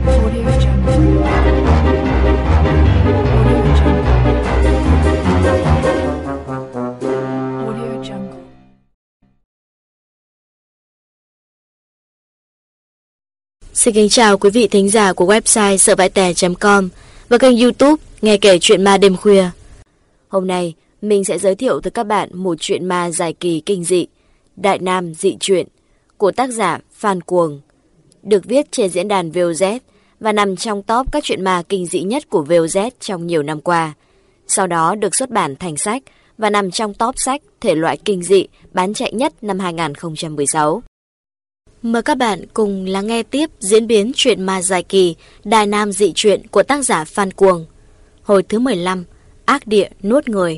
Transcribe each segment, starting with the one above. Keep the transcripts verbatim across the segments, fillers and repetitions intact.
Audio Jungle. Audio Jungle. Audio Jungle. Xin kính chào quý vị thính giả của website sợ vãi tè chấm com và kênh YouTube Nghe kể chuyện ma đêm khuya. Hôm nay mình sẽ giới thiệu tới các bạn một chuyện ma dài kỳ kinh dị, Đại Nam dị truyện của tác giả Phan Cuồng, được viết trên diễn đàn vê o zét và nằm trong top các chuyện ma kinh dị nhất của vê o zét trong nhiều năm qua. Sau đó được xuất bản thành sách và nằm trong top sách thể loại kinh dị bán chạy nhất năm hai không một sáu. Mời các bạn cùng lắng nghe tiếp diễn biến chuyện ma dài kỳ Đại Nam dị truyện của tác giả Phan Cuồng. Hồi thứ mười lăm, ác địa nuốt người.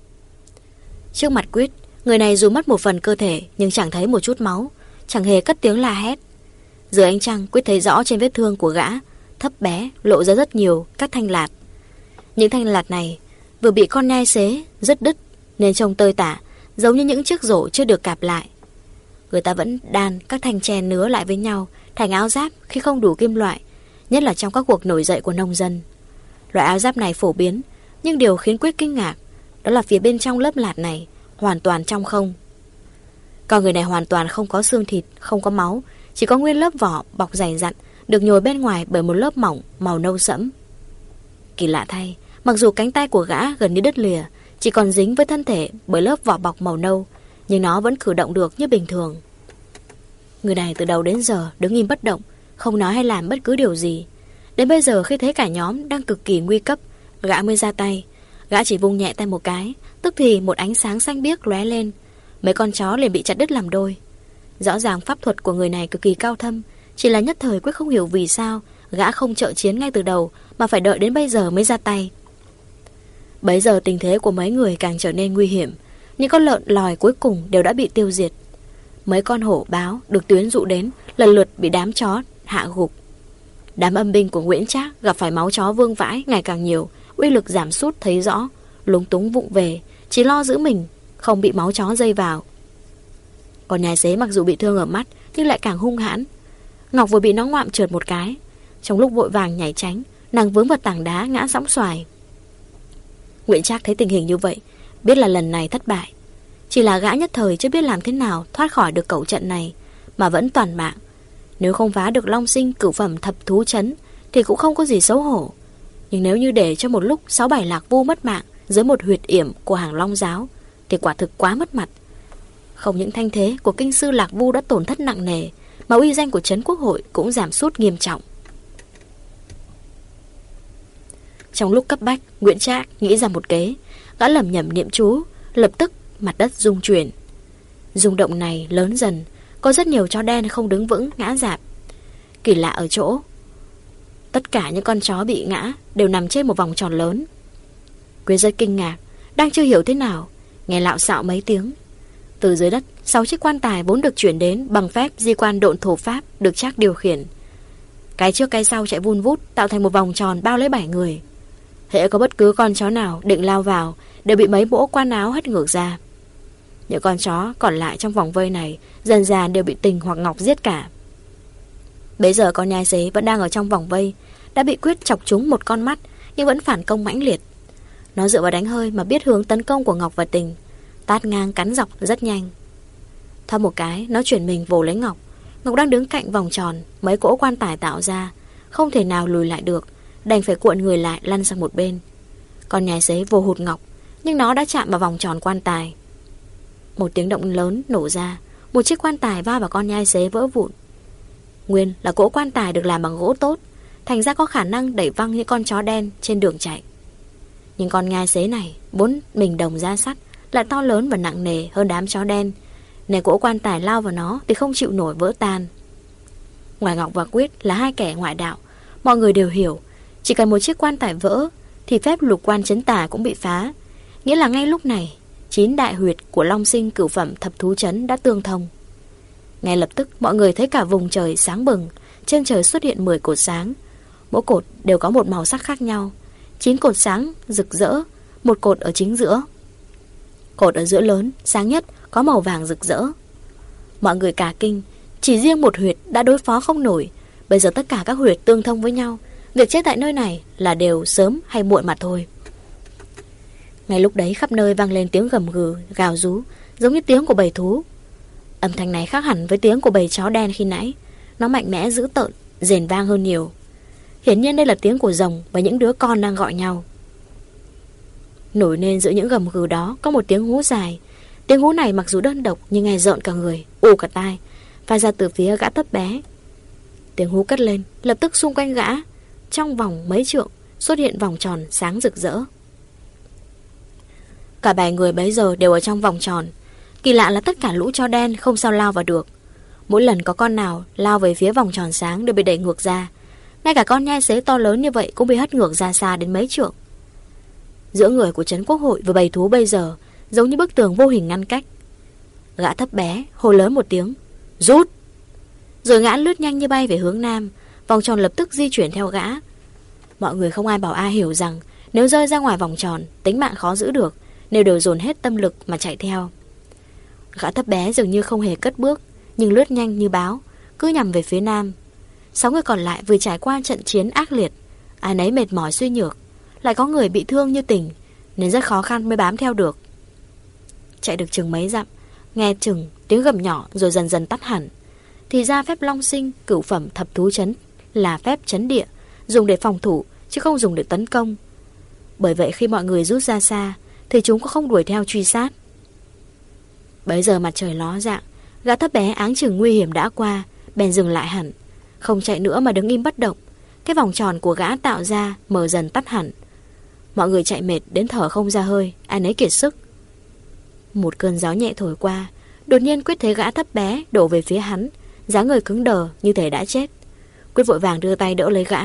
Trước mặt Quyết, người này dù mất một phần cơ thể nhưng chẳng thấy một chút máu, chẳng hề cất tiếng la hét. Dưới ánh trăng, Quyết thấy rõ trên vết thương của gã, thấp bé, lộ ra rất nhiều các thanh lạt. Những thanh lạt này vừa bị con nhai xế, rất đứt nên trông tơi tả, giống như những chiếc rổ chưa được cạp lại. Người ta vẫn đan các thanh tre nứa lại với nhau thành áo giáp khi không đủ kim loại, nhất là trong các cuộc nổi dậy của nông dân. Loại áo giáp này phổ biến, nhưng điều khiến Quyết kinh ngạc đó là phía bên trong lớp lạt này hoàn toàn trong không. Con người này hoàn toàn không có xương thịt, không có máu, chỉ có nguyên lớp vỏ bọc dày dặn, được nhồi bên ngoài bởi một lớp mỏng màu nâu sẫm. Kỳ lạ thay, mặc dù cánh tay của gã gần như đứt lìa, chỉ còn dính với thân thể bởi lớp vỏ bọc màu nâu, nhưng nó vẫn cử động được như bình thường. Người này từ đầu đến giờ đứng im bất động, không nói hay làm bất cứ điều gì. Đến bây giờ khi thấy cả nhóm đang cực kỳ nguy cấp, gã mới ra tay. Gã chỉ vung nhẹ tay một cái, tức thì một ánh sáng xanh biếc lóe lên, mấy con chó liền bị chặt đứt làm đôi. Rõ ràng pháp thuật của người này cực kỳ cao thâm, chỉ là nhất thời Quyết không hiểu vì sao gã không trợ chiến ngay từ đầu mà phải đợi đến bây giờ mới ra tay. Bấy giờ tình thế của mấy người càng trở nên nguy hiểm. Những con lợn lòi cuối cùng đều đã bị tiêu diệt. Mấy con hổ báo được Tuyến dụ đến lần lượt bị đám chó hạ gục. Đám âm binh của Nguyễn Trác gặp phải máu chó vương vãi ngày càng nhiều, uy lực giảm sút thấy rõ, lúng túng vụng về, chỉ lo giữ mình không bị máu chó dây vào. Còn nhai xế mặc dù bị thương ở mắt nhưng lại càng hung hãn. Ngọc vừa bị nó ngoạm trượt một cái, trong lúc vội vàng nhảy tránh, nàng vướng vào tảng đá ngã sõng xoài. Nguyễn Trác thấy tình hình như vậy, biết là lần này thất bại. Chỉ là gã nhất thời chưa biết làm thế nào thoát khỏi được cẩu trận này, mà vẫn toàn mạng. Nếu không phá được Long Sinh cửu phẩm thập thú trấn thì cũng không có gì xấu hổ. Nhưng nếu như để cho một lúc sáu bảy lạc vu mất mạng dưới một huyệt yểm của hàng Long giáo thì quả thực quá mất mặt. Không những thanh thế của kinh sư Lạc Vu đã tổn thất nặng nề, mà uy danh của trấn quốc hội cũng giảm sút nghiêm trọng. Trong lúc cấp bách, Nguyễn Trác nghĩ ra một kế. Gã lẩm nhẩm niệm chú, lập tức mặt đất rung chuyển. Rung động này lớn dần, có rất nhiều chó đen không đứng vững ngã rạp. Kỳ lạ ở chỗ, tất cả những con chó bị ngã đều nằm trên một vòng tròn lớn. Quyết rất kinh ngạc, đang chưa hiểu thế nào, nghe lạo xạo mấy tiếng. Từ dưới đất, sáu chiếc quan tài vốn được chuyển đến bằng phép di quan độn thổ pháp được Trác điều khiển. Cái trước cái sau chạy vun vút tạo thành một vòng tròn bao lấy bảy người. Hễ có bất cứ con chó nào định lao vào đều bị mấy bỗ quan áo hất ngược ra. Những con chó còn lại trong vòng vây này dần dần đều bị Tình hoặc Ngọc giết cả. Bây giờ con nhai xế vẫn đang ở trong vòng vây, đã bị Quyết chọc trúng một con mắt nhưng vẫn phản công mãnh liệt. Nó dựa vào đánh hơi mà biết hướng tấn công của Ngọc và Tình, tát ngang cắn dọc rất nhanh. Thoát một cái, nó chuyển mình vồ lấy Ngọc. Ngọc đang đứng cạnh vòng tròn mấy cỗ quan tài tạo ra, không thể nào lùi lại được, đành phải cuộn người lại lăn sang một bên. Con nhai xế vồ hụt Ngọc, nhưng nó đã chạm vào vòng tròn quan tài. Một tiếng động lớn nổ ra, một chiếc quan tài va vào con nhai xế vỡ vụn. Nguyên là cỗ quan tài được làm bằng gỗ tốt, thành ra có khả năng đẩy văng những con chó đen trên đường chạy. Nhưng con nhai xế này bốn mình đồng da sắt, lại to lớn và nặng nề hơn đám chó đen, nên cỗ quan tài lao vào nó thì không chịu nổi vỡ tan. Ngoài Ngọc và Quyết là hai kẻ ngoại đạo, mọi người đều hiểu, chỉ cần một chiếc quan tài vỡ thì phép lục quan chấn tà cũng bị phá. Nghĩa là ngay lúc này chín đại huyệt của Long Sinh cửu phẩm thập thú trấn đã tương thông. Ngay lập tức mọi người thấy cả vùng trời sáng bừng, trên trời xuất hiện mười cột sáng. Mỗi cột đều có một màu sắc khác nhau. Chín cột sáng rực rỡ, một cột ở chính giữa. Cột ở giữa lớn, sáng nhất, có màu vàng rực rỡ. Mọi người cả kinh, chỉ riêng một huyệt đã đối phó không nổi, Bây giờ tất cả các huyệt tương thông với nhau, việc chết tại nơi này là đều sớm hay muộn mà thôi. Ngay lúc đấy khắp nơi vang lên tiếng gầm gừ, gào rú, giống như tiếng của bầy thú. Âm thanh này khác hẳn với tiếng của bầy chó đen khi nãy. Nó mạnh mẽ dữ tợn, rền vang hơn nhiều. Hiển nhiên đây là tiếng của rồng và những đứa con đang gọi nhau. Nổi lên giữa những gầm gừ đó có một tiếng hú dài. Tiếng hú này mặc dù đơn độc nhưng nghe rợn cả người, ù cả tai, phát ra từ phía gã thấp bé. Tiếng hú cất lên, lập tức xung quanh gã, trong vòng mấy trượng xuất hiện vòng tròn sáng rực rỡ. Cả bảy người bấy giờ đều ở trong vòng tròn. Kỳ lạ là tất cả lũ chó đen không sao lao vào được. Mỗi lần có con nào lao về phía vòng tròn sáng đều bị đẩy ngược ra. Ngay cả con nhai xế to lớn như vậy cũng bị hất ngược ra xa đến mấy trượng. Giữa người của trấn quốc hội và bầy thú bây giờ giống như bức tường vô hình ngăn cách. Gã thấp bé hô lớn một tiếng, rút. Rồi gã lướt nhanh như bay về hướng nam. Vòng tròn lập tức di chuyển theo gã. Mọi người không ai bảo ai hiểu rằng nếu rơi ra ngoài vòng tròn, tính mạng khó giữ được, nếu đều dồn hết tâm lực mà chạy theo. Gã thấp bé dường như không hề cất bước, nhưng lướt nhanh như báo, cứ nhằm về phía nam. Sáu người còn lại vừa trải qua trận chiến ác liệt, ai nấy mệt mỏi suy nhược, lại có người bị thương như Tình, nên rất khó khăn mới bám theo được. Chạy được chừng mấy dặm, nghe chừng tiếng gầm nhỏ rồi dần dần tắt hẳn. Thì ra phép long sinh cửu phẩm thập thú chấn là phép chấn địa, dùng để phòng thủ chứ không dùng để tấn công. Bởi vậy khi mọi người rút ra xa thì chúng cũng không đuổi theo truy sát. Bấy giờ mặt trời ló dạng, gã thấp bé áng chừng nguy hiểm đã qua, bèn dừng lại hẳn, không chạy nữa mà đứng im bất động. Cái vòng tròn của gã tạo ra mở dần tắt hẳn. Mọi người chạy mệt đến thở không ra hơi, ai nấy kiệt sức. Một cơn gió nhẹ thổi qua, đột nhiên Quyết thấy gã thấp bé đổ về phía hắn, dáng người cứng đờ như thể đã chết. Quyết vội vàng đưa tay đỡ lấy gã.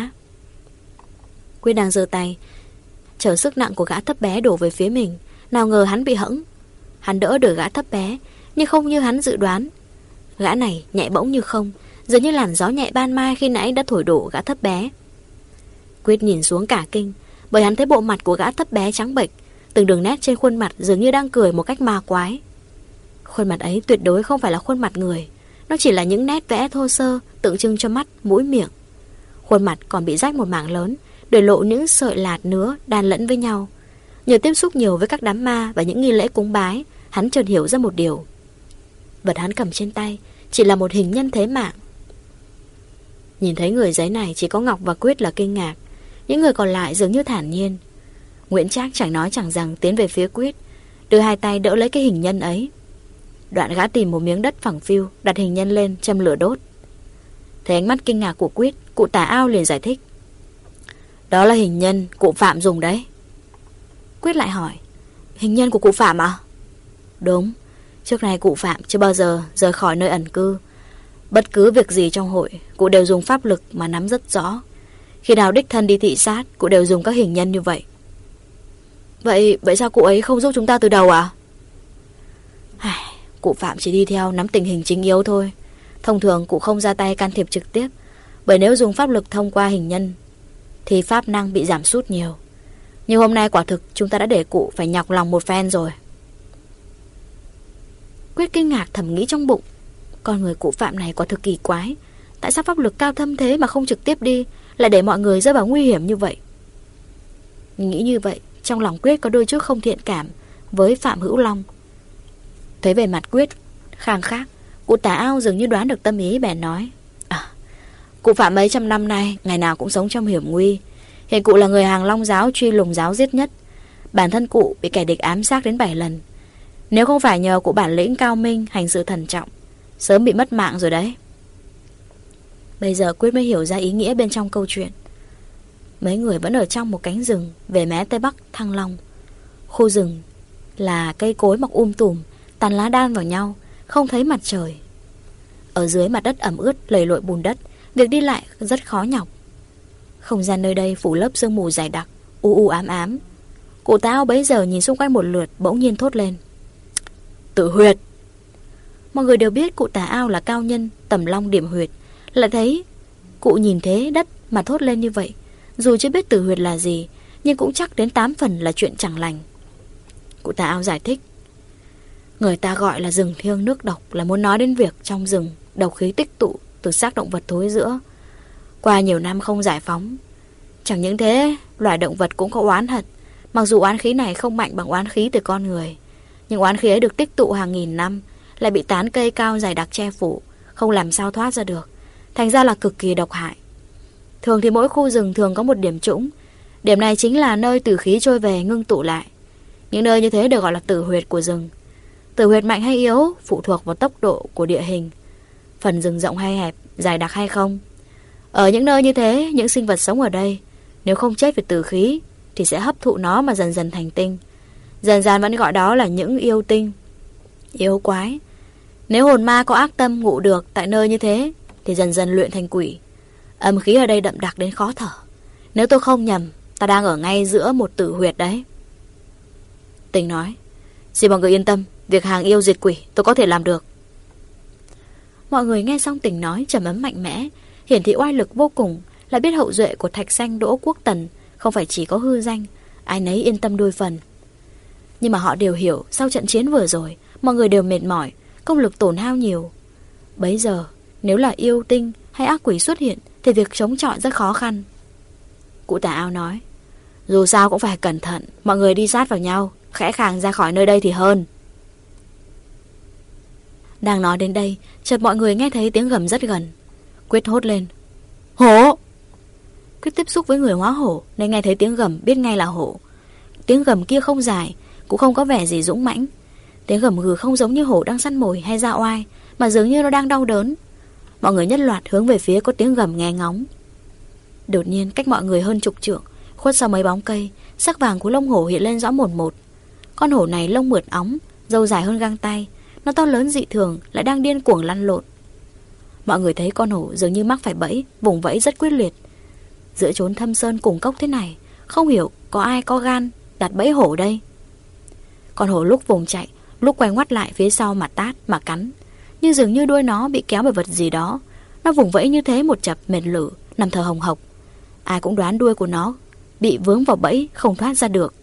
Quyết đang giơ tay chở sức nặng của gã thấp bé đổ về phía mình, nào ngờ hắn bị hẫng. Hắn đỡ được gã thấp bé, nhưng không như hắn dự đoán. Gã này nhẹ bỗng như không, giống như làn gió nhẹ ban mai khi nãy đã thổi đổ gã thấp bé. Quyết nhìn xuống cả kinh, bởi hắn thấy bộ mặt của gã thấp bé trắng bệch, từng đường nét trên khuôn mặt dường như đang cười một cách ma quái. Khuôn mặt ấy tuyệt đối không phải là khuôn mặt người, nó chỉ là những nét vẽ thô sơ tượng trưng cho mắt, mũi, miệng. Khuôn mặt còn bị rách một mảng lớn, để lộ những sợi lạt nứa đan lẫn với nhau. Nhờ tiếp xúc nhiều với các đám ma và những nghi lễ cúng bái, hắn chợt hiểu ra một điều. Vật hắn cầm trên tay chỉ là một hình nhân thế mạng. Nhìn thấy người giấy này chỉ có Ngọc và Quyết là kinh ngạc, những người còn lại dường như thản nhiên. Nguyễn Trác chẳng nói chẳng rằng tiến về phía Quyết, đưa hai tay đỡ lấy cái hình nhân ấy. Đoạn gã tìm một miếng đất phẳng phiu, đặt hình nhân lên châm lửa đốt. Thấy ánh mắt kinh ngạc của Quyết, cụ Tả Ao liền giải thích. Đó là hình nhân cụ Phạm dùng đấy. Quyết lại hỏi, hình nhân của cụ Phạm à? Đúng, trước này cụ Phạm chưa bao giờ rời khỏi nơi ẩn cư. Bất cứ việc gì trong hội, cụ đều dùng pháp lực mà nắm rất rõ. Khi nào đích thân đi thị sát, cụ đều dùng các hình nhân như vậy. Vậy, vậy sao cụ ấy không giúp chúng ta từ đầu à? Ai, cụ Phạm chỉ đi theo nắm tình hình chính yếu thôi. Thông thường cụ không ra tay can thiệp trực tiếp, bởi nếu dùng pháp lực thông qua hình nhân thì pháp năng bị giảm sút nhiều. Nhưng hôm nay quả thực chúng ta đã để cụ phải nhọc lòng một phen rồi. Quyết kinh ngạc thầm nghĩ trong bụng, con người cụ Phạm này quả thực kỳ quái. Tại sao pháp lực cao thâm thế mà không trực tiếp đi, lại để mọi người rơi vào nguy hiểm như vậy? Nghĩ như vậy, trong lòng Quyết có đôi chút không thiện cảm với Phạm Hữu Long. Thấy về mặt Quyết khang khác, cụ Tả Ao dường như đoán được tâm ý, bèn nói, à, cụ Phạm mấy trăm năm nay ngày nào cũng sống trong hiểm nguy. Hiện cụ là người hàng Long giáo truy lùng giáo giết nhất. Bản thân cụ bị kẻ địch ám sát đến bảy lần. Nếu không phải nhờ cụ bản lĩnh cao minh, hành sự thần trọng, sớm bị mất mạng rồi đấy. Bây giờ Quyết mới hiểu ra ý nghĩa bên trong câu chuyện. Mấy người vẫn ở trong một cánh rừng về mé tây bắc Thăng Long. Khu rừng là cây cối mọc um tùm, tàn lá đan vào nhau, không thấy mặt trời. Ở dưới mặt đất ẩm ướt lầy lội bùn đất, việc đi lại rất khó nhọc. Không gian nơi đây phủ lớp sương mù dày đặc, u u ám ám. Cụ Tao bấy giờ nhìn xung quanh một lượt, bỗng nhiên thốt lên, Tử huyệt. Mọi người đều biết cụ Tả Ao là cao nhân tầm long điểm huyệt, lại thấy cụ nhìn thế đất mà thốt lên như vậy. Dù chưa biết tử huyệt là gì, nhưng cũng chắc đến tám phần là chuyện chẳng lành. Cụ Tả Ao giải thích, người ta gọi là rừng thiêng nước độc là muốn nói đến việc trong rừng độc khí tích tụ từ xác động vật thối rữa. Qua nhiều năm không giải phóng, chẳng những thế, loài động vật cũng có oán hận. Mặc dù oán khí này không mạnh bằng oán khí từ con người, nhưng oán khí ấy được tích tụ hàng nghìn năm, lại bị tán cây cao dày đặc che phủ, không làm sao thoát ra được, thành ra là cực kỳ độc hại. Thường thì mỗi khu rừng thường có một điểm trũng. Điểm này chính là nơi tử khí trôi về ngưng tụ lại. Những nơi như thế được gọi là tử huyệt của rừng. Tử huyệt mạnh hay yếu phụ thuộc vào tốc độ của địa hình, phần rừng rộng hay hẹp, dài đặc hay không. Ở những nơi như thế, những sinh vật sống ở đây nếu không chết vì tử khí thì sẽ hấp thụ nó mà dần dần thành tinh. Dần dần vẫn gọi đó là những yêu tinh, yêu quái. Nếu hồn ma có ác tâm ngụ được tại nơi như thế thì dần dần luyện thành quỷ. Âm khí ở đây đậm đặc đến khó thở. Nếu tôi không nhầm, ta đang ở ngay giữa một tử huyệt đấy. Tình nói, xin mọi người yên tâm, việc hàng yêu diệt quỷ tôi có thể làm được. Mọi người nghe xong Tình nói trầm ấm mạnh mẽ, hiển thị oai lực vô cùng, là biết hậu duệ của Thạch Sanh Đỗ Quốc Tần không phải chỉ có hư danh, ai nấy yên tâm đôi phần. Nhưng mà họ đều hiểu, sau trận chiến vừa rồi mọi người đều mệt mỏi, công lực tổn hao nhiều. Bấy giờ nếu là yêu tinh hay ác quỷ xuất hiện thì việc chống chọi rất khó khăn. Cụ Tà Ao nói, dù sao cũng phải cẩn thận, mọi người đi sát vào nhau, khẽ khàng ra khỏi nơi đây thì hơn. Đang nói đến đây, chợt mọi người nghe thấy tiếng gầm rất gần. Quyết hốt lên, hổ! Quyết tiếp xúc với người hóa hổ nên nghe thấy tiếng gầm biết ngay là hổ. Tiếng gầm kia không dài, cũng không có vẻ gì dũng mãnh. Tiếng gầm gừ không giống như hổ đang săn mồi hay ra oai, mà dường như nó đang đau đớn. Mọi người nhất loạt hướng về phía có tiếng gầm nghe ngóng. Đột nhiên cách mọi người hơn chục trượng, khuất sau mấy bóng cây, sắc vàng của lông hổ hiện lên rõ mồn một. Con hổ này lông mượt óng, râu dài hơn găng tay, nó to lớn dị thường, lại đang điên cuồng lăn lộn. Mọi người thấy con hổ dường như mắc phải bẫy, vùng vẫy rất quyết liệt. Giữa chốn thâm sơn cùng cốc thế này, không hiểu có ai có gan đặt bẫy hổ đây. Con hổ lúc vùng chạy, lúc quay ngoắt lại phía sau mà tát, mà cắn, nhưng dường như đuôi nó bị kéo bởi vật gì đó. Nó vùng vẫy như thế một chập mệt lử, nằm thở hồng hộc. Ai cũng đoán đuôi của nó bị vướng vào bẫy, không thoát ra được.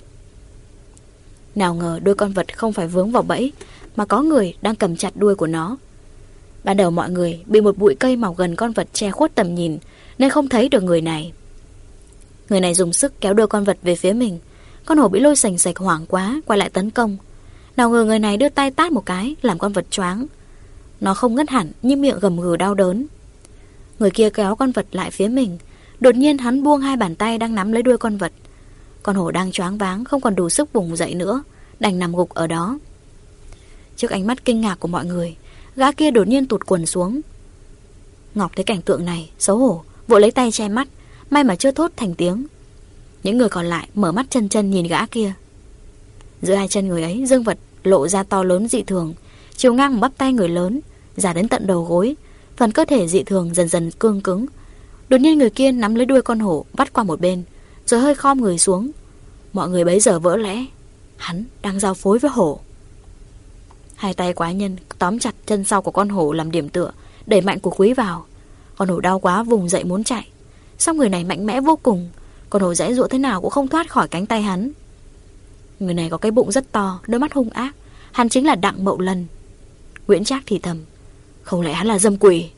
Nào ngờ đuôi con vật không phải vướng vào bẫy, mà có người đang cầm chặt đuôi của nó. Ban đầu mọi người bị một bụi cây mọc gần con vật che khuất tầm nhìn, nên không thấy được người này. Người này dùng sức kéo đuôi con vật về phía mình. Con hổ bị lôi sành sạch hoảng quá, quay lại tấn công. Nào ngờ người này đưa tay tát một cái, làm con vật choáng. Nó không ngất hẳn, nhưng miệng gầm gừ đau đớn. Người kia kéo con vật lại phía mình. Đột nhiên hắn buông hai bàn tay đang nắm lấy đuôi con vật. Con hổ đang choáng váng, không còn đủ sức vùng dậy nữa, đành nằm gục ở đó. Trước ánh mắt kinh ngạc của mọi người, gã kia đột nhiên tụt quần xuống. Ngọc thấy cảnh tượng này, xấu hổ, vội lấy tay che mắt, may mà chưa thốt thành tiếng. Những người còn lại mở mắt chân chân nhìn gã kia. Giữa hai chân người ấy, dương vật lộ ra to lớn dị thường, chiều ngang một bắp tay người lớn, dài đến tận đầu gối, phần cơ thể dị thường dần dần cương cứng. Đột nhiên người kia nắm lấy đuôi con hổ, vắt qua một bên, rồi hơi khom người xuống. Mọi người bấy giờ vỡ lẽ, hắn đang giao phối với hổ. Hai tay quái nhân tóm chặt chân sau của con hổ làm điểm tựa, đẩy mạnh của quý vào. Con hổ đau quá vùng dậy muốn chạy, song người này mạnh mẽ vô cùng, con hổ giãy giụa thế nào cũng không thoát khỏi cánh tay hắn. Người này có cái bụng rất to, đôi mắt hung ác, hắn chính là Đặng Mậu Lân. Nguyễn Trác thì thầm, không lẽ hắn là dâm quỷ?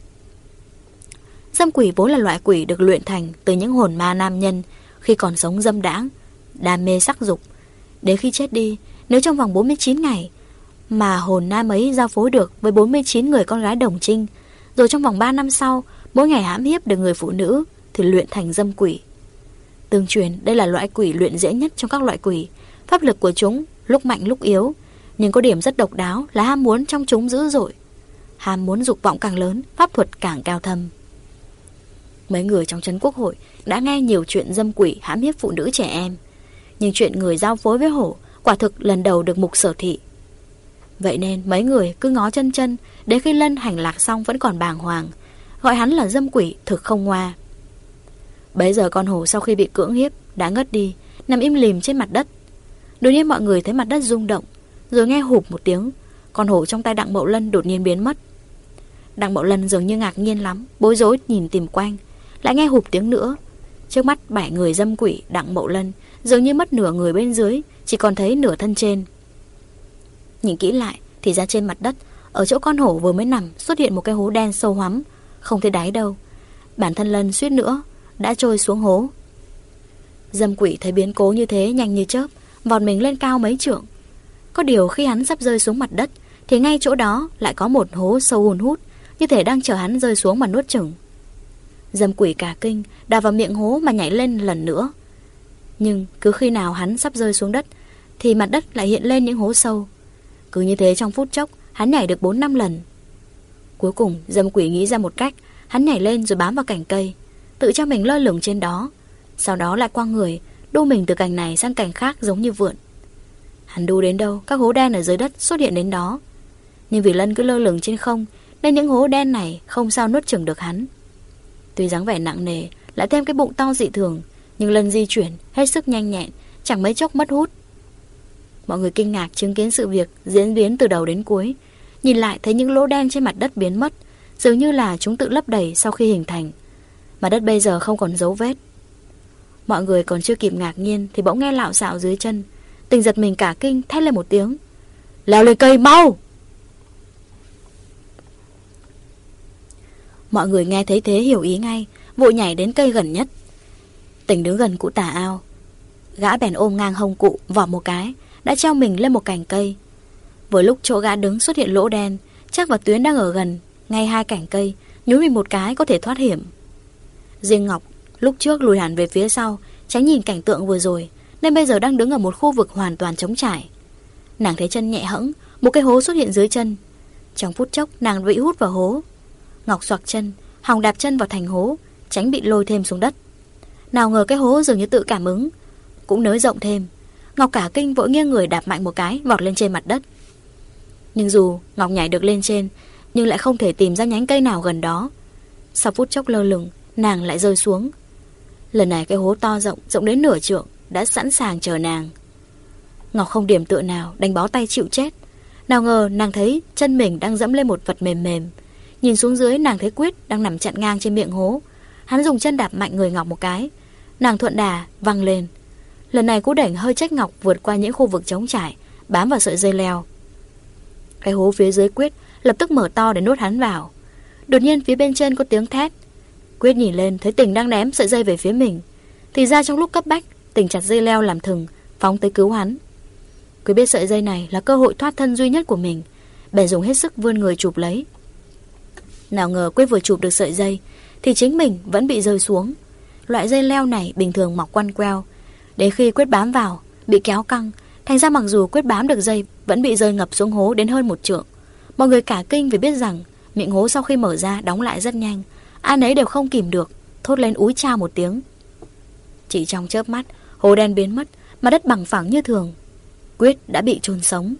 Dâm quỷ vốn là loại quỷ được luyện thành từ những hồn ma nam nhân khi còn sống dâm đãng, đam mê sắc dục. Đến khi chết đi, nếu trong vòng bốn mươi chín ngày mà hồn nam ấy giao phối được với bốn mươi chín người con gái đồng trinh, rồi trong vòng ba năm sau mỗi ngày hãm hiếp được người phụ nữ, thì luyện thành dâm quỷ. Tương truyền đây là loại quỷ luyện dễ nhất trong các loại quỷ. Pháp lực của chúng lúc mạnh lúc yếu, nhưng có điểm rất độc đáo là ham muốn trong chúng dữ dội. Ham muốn dục vọng càng lớn, pháp thuật càng cao thâm. Mấy người trong trấn Quốc hội đã nghe nhiều chuyện dâm quỷ hãm hiếp phụ nữ trẻ em, nhưng chuyện người giao phối với hổ quả thực lần đầu được mục sở thị. Vậy nên mấy người cứ ngó chân chân, đến khi Lân hành lạc xong vẫn còn bàng hoàng, gọi hắn là dâm quỷ thực không ngoa. Bấy giờ con hổ sau khi bị cưỡng hiếp đã ngất đi, nằm im lìm trên mặt đất. Đột nhiên mọi người thấy mặt đất rung động, rồi nghe hụp một tiếng, con hổ trong tay Đặng Mậu Lân đột nhiên biến mất. Đặng Mậu Lân dường như ngạc nhiên lắm, bối rối nhìn tìm quanh, lại nghe hụp tiếng nữa. Trước mắt bảy người dâm quỷ Đặng Mậu Lân dường như mất nửa người bên dưới, chỉ còn thấy nửa thân trên. Nhìn kỹ lại thì ra trên mặt đất, ở chỗ con hổ vừa mới nằm xuất hiện một cái hố đen sâu hoắm, không thấy đáy đâu. bản thân Lân suýt nữa đã trôi xuống hố. Dâm quỷ thấy biến cố như thế nhanh như chớp, vọt mình lên cao mấy trượng. Có điều khi hắn sắp rơi xuống mặt đất thì ngay chỗ đó lại có một hố sâu hun hút, như thể đang chờ hắn rơi xuống mà nuốt chửng. Dâm quỷ cả kinh, đạp vào miệng hố mà nhảy lên lần nữa. Nhưng cứ khi nào hắn sắp rơi xuống đất thì mặt đất lại hiện lên những hố sâu. Cứ như thế trong phút chốc hắn nhảy được bốn năm lần. Cuối cùng dâm quỷ nghĩ ra một cách. Hắn nhảy lên rồi bám vào cành cây, tự cho mình lơ lửng trên đó. Sau đó lại quăng người, đu mình từ cành này sang cành khác giống như vượn. Hắn đu đến đâu, các hố đen ở dưới đất xuất hiện đến đó. Nhưng vì Lân cứ lơ lửng trên không nên những hố đen này không sao nuốt chửng được hắn. Tuy dáng vẻ nặng nề, lại thêm cái bụng to dị thường, nhưng Lân di chuyển hết sức nhanh nhẹn, chẳng mấy chốc mất hút. Mọi người kinh ngạc chứng kiến sự việc diễn biến từ đầu đến cuối. Nhìn lại thấy những lỗ đen trên mặt đất biến mất, dường như là chúng tự lấp đầy sau khi hình thành. Mặt đất bây giờ không còn dấu vết. Mọi người còn chưa kịp ngạc nhiên thì bỗng nghe lạo xạo dưới chân. Tình giật mình cả kinh, thét lên một tiếng: leo lên cây mau! Mọi người nghe thấy thế hiểu ý ngay, vội nhảy đến cây gần nhất. Tình đứng gần cụ tả ao, gã bèn ôm ngang hông cụ vỏ một cái, đã treo mình lên một cành cây. Vừa lúc chỗ gã đứng xuất hiện lỗ đen, chắc và Tuyến đang ở gần ngay hai cành cây, nhún mình một cái có thể thoát hiểm. Riêng Ngọc lúc trước lùi hẳn về phía sau, tránh nhìn cảnh tượng vừa rồi, nên bây giờ đang đứng ở một khu vực hoàn toàn trống trải. Nàng thấy chân nhẹ hẫng, một cái hố xuất hiện dưới chân. Trong phút chốc nàng bị hút vào hố. Ngọc xoạc chân, hòng đạp chân vào thành hố, tránh bị lôi thêm xuống đất. Nào ngờ cái hố dường như tự cảm ứng, cũng nới rộng thêm. Ngọc cả kinh vội nghiêng người đạp mạnh một cái, vọt lên trên mặt đất. Nhưng dù Ngọc nhảy được lên trên, nhưng lại không thể tìm ra nhánh cây nào gần đó. Sau phút chốc lơ lửng, nàng lại rơi xuống. Lần này cái hố to rộng, rộng đến nửa trượng, đã sẵn sàng chờ nàng. Ngọc không điểm tựa nào, đánh bó tay chịu chết. Nào ngờ nàng thấy chân mình đang dẫm lên một vật mềm mềm. Nhìn xuống dưới nàng thấy Quyết đang nằm chặn ngang trên miệng hố. Hắn dùng chân đạp mạnh người Ngọc một cái. Nàng thuận đà văng lên. Lần này cú đẩy hơi trách Ngọc vượt qua những khu vực trống trải, bám vào sợi dây leo. Cái hố phía dưới Quyết lập tức mở to để nuốt hắn vào. Đột nhiên phía bên trên có tiếng thét. Quyết nhìn lên thấy Tình đang ném sợi dây về phía mình. Thì ra trong lúc cấp bách, Tình chặt dây leo làm thừng, phóng tới cứu hắn. Quyết biết sợi dây này là cơ hội thoát thân duy nhất của mình, bèn dùng hết sức vươn người chụp lấy. Nào ngờ Quyết vừa chụp được sợi dây thì chính mình vẫn bị rơi xuống. Loại dây leo này bình thường mọc quăn queo, đến khi Quyết bám vào bị kéo căng, thành ra mặc dù Quyết bám được dây vẫn bị rơi ngập xuống hố đến hơn một trượng. Mọi người cả kinh vì biết rằng miệng hố sau khi mở ra đóng lại rất nhanh, ai nấy đều không kìm được, thốt lên úi chao một tiếng. Chỉ trong chớp mắt, hố đen biến mất, mặt đất bằng phẳng như thường. Quyết đã bị chôn sống.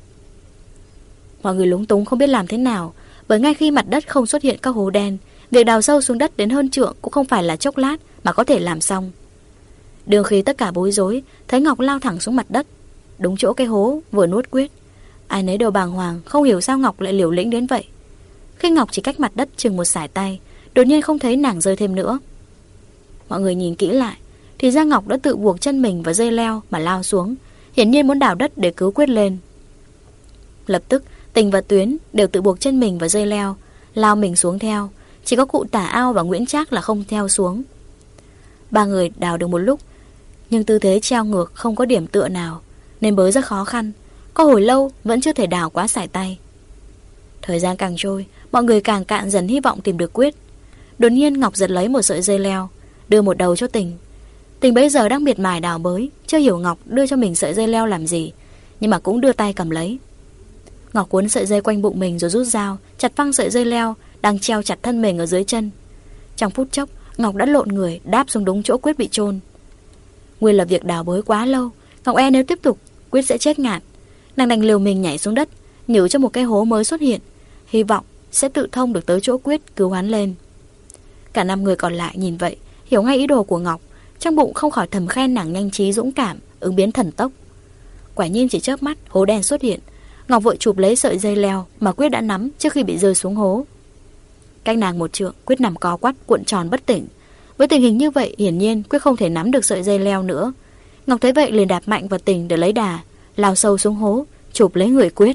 Mọi người lúng túng không biết làm thế nào, bởi ngay khi mặt đất không xuất hiện các hố đen, việc đào sâu xuống đất đến hơn trượng cũng không phải là chốc lát mà có thể làm xong. Đường khi tất cả bối rối, thấy Ngọc lao thẳng xuống mặt đất, đúng chỗ cái hố vừa nuốt Quyết. Ai nấy đều bàng hoàng, không hiểu sao Ngọc lại liều lĩnh đến vậy. Khi Ngọc chỉ cách mặt đất chừng một sải tay, đột nhiên không thấy nàng rơi thêm nữa. Mọi người nhìn kỹ lại, thì ra Ngọc đã tự buộc chân mình vào dây leo mà lao xuống, hiển nhiên muốn đào đất để cứu Quyết lên. Lập tức Tình và Tuyến đều tự buộc chân mình vào dây leo, lao mình xuống theo. Chỉ có cụ Tả Ao và Nguyễn Trác là không theo xuống. Ba người đào được một lúc, nhưng tư thế treo ngược không có điểm tựa nào, nên bới rất khó khăn. Có hồi lâu vẫn chưa thể đào quá sải tay. Thời gian càng trôi, mọi người càng cạn dần hy vọng tìm được Quyết. Đột nhiên Ngọc giật lấy một sợi dây leo, đưa một đầu cho Tình. Tình bấy giờ đang miệt mài đào bới, chưa hiểu Ngọc đưa cho mình sợi dây leo làm gì, nhưng mà cũng đưa tay cầm lấy. Ngọc cuốn sợi dây quanh bụng mình rồi rút dao chặt phăng sợi dây leo đang treo chặt thân mình ở dưới chân. Trong phút chốc, Ngọc đã lộn người đáp xuống đúng chỗ Quyết bị chôn. Nguyên là việc đào bới quá lâu, Ngọc e nếu tiếp tục Quyết sẽ chết ngạt. Nàng đành liều mình nhảy xuống đất, nhử cho một cái hố mới xuất hiện, hy vọng sẽ tự thông được tới chỗ Quyết cứu hắn lên. Cả năm người còn lại nhìn vậy, hiểu ngay ý đồ của Ngọc, trong bụng không khỏi thầm khen nàng nhanh trí dũng cảm, ứng biến thần tốc. Quả nhiên chỉ chớp mắt, hố đen xuất hiện. Ngọc vội chụp lấy sợi dây leo mà Quyết đã nắm trước khi bị rơi xuống hố. Cách nàng một trượng, Quyết nằm co quắp cuộn tròn bất tỉnh. Với tình hình như vậy, hiển nhiên Quyết không thể nắm được sợi dây leo nữa. Ngọc thấy vậy liền đạp mạnh vào Tình để lấy đà, lao sâu xuống hố, chụp lấy người Quyết.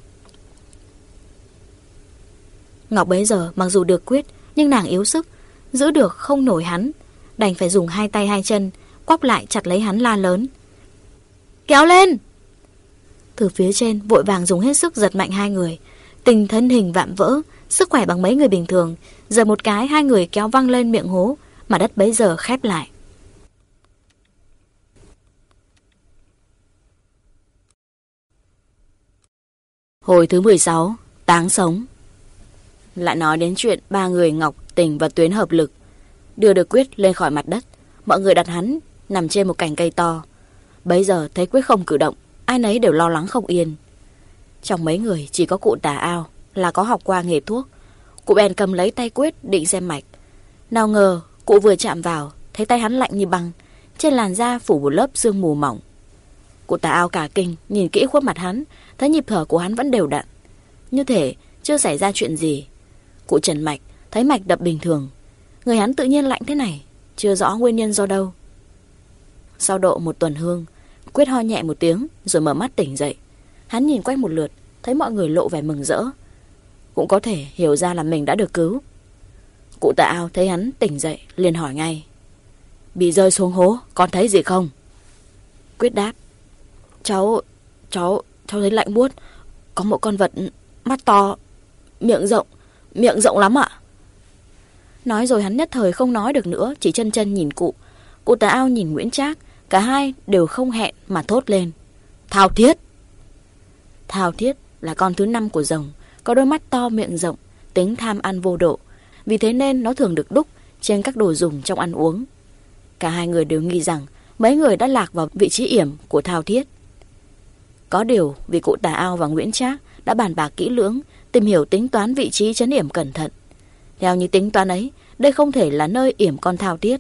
Ngọc bấy giờ mặc dù được Quyết, nhưng nàng yếu sức, giữ được không nổi hắn, đành phải dùng hai tay hai chân quắp lại chặt lấy hắn, la lớn: Kéo lên! Từ phía trên vội vàng dùng hết sức giật mạnh hai người. Tình thân hình vạm vỡ, sức khỏe bằng mấy người bình thường, giờ một cái hai người kéo văng lên miệng hố, mà đất bấy giờ khép lại. Hồi thứ mười sáu, táng sống. Lại nói đến chuyện ba người Ngọc, Tình và Tuyến hợp lực đưa được Quyết lên khỏi mặt đất. Mọi người đặt hắn nằm trên một cành cây to. Bấy giờ thấy Quyết không cử động, ai nấy đều lo lắng không yên. Trong mấy người chỉ có cụ Tà Ao là có học qua nghề thuốc. Cụ bèn cầm lấy tay Quyết định xem mạch. Nào ngờ cụ vừa chạm vào, thấy tay hắn lạnh như băng, trên làn da phủ một lớp sương mù mỏng. Cụ Tà Ao cả kinh nhìn kỹ khuôn mặt hắn, thấy nhịp thở của hắn vẫn đều đặn, như thể chưa xảy ra chuyện gì. Cụ trần mạch thấy mạch đập bình thường, người hắn tự nhiên lạnh thế này, chưa rõ nguyên nhân do đâu. Sau độ một tuần hương, Quyết ho nhẹ một tiếng rồi mở mắt tỉnh dậy. Hắn nhìn quanh một lượt, thấy mọi người lộ vẻ mừng rỡ, cũng có thể hiểu ra là mình đã được cứu. Cụ Tà Ao thấy hắn tỉnh dậy liền hỏi ngay: Bị rơi xuống hố, con thấy gì không? Quyết đáp: Cháu, cháu, cháu thấy lạnh buốt, có một con vật mắt to, miệng rộng, miệng rộng lắm ạ. Nói rồi hắn nhất thời không nói được nữa, chỉ chân chân nhìn cụ. Cụ Tà Ao nhìn Nguyễn Trác, cả hai đều không hẹn mà thốt lên: Thao Thiết! Thao Thiết là con thứ năm của rồng, có đôi mắt to miệng rộng, tính tham ăn vô độ, vì thế nên nó thường được đúc trên các đồ dùng trong ăn uống. Cả hai người đều nghi rằng mấy người đã lạc vào vị trí yểm của Thao Thiết. Có điều vì cụ Tà Ao và Nguyễn Trác đã bàn bạc kỹ lưỡng, tìm hiểu tính toán vị trí trấn yểm cẩn thận. Theo như tính toán ấy, đây không thể là nơi yểm con Thao Thiết.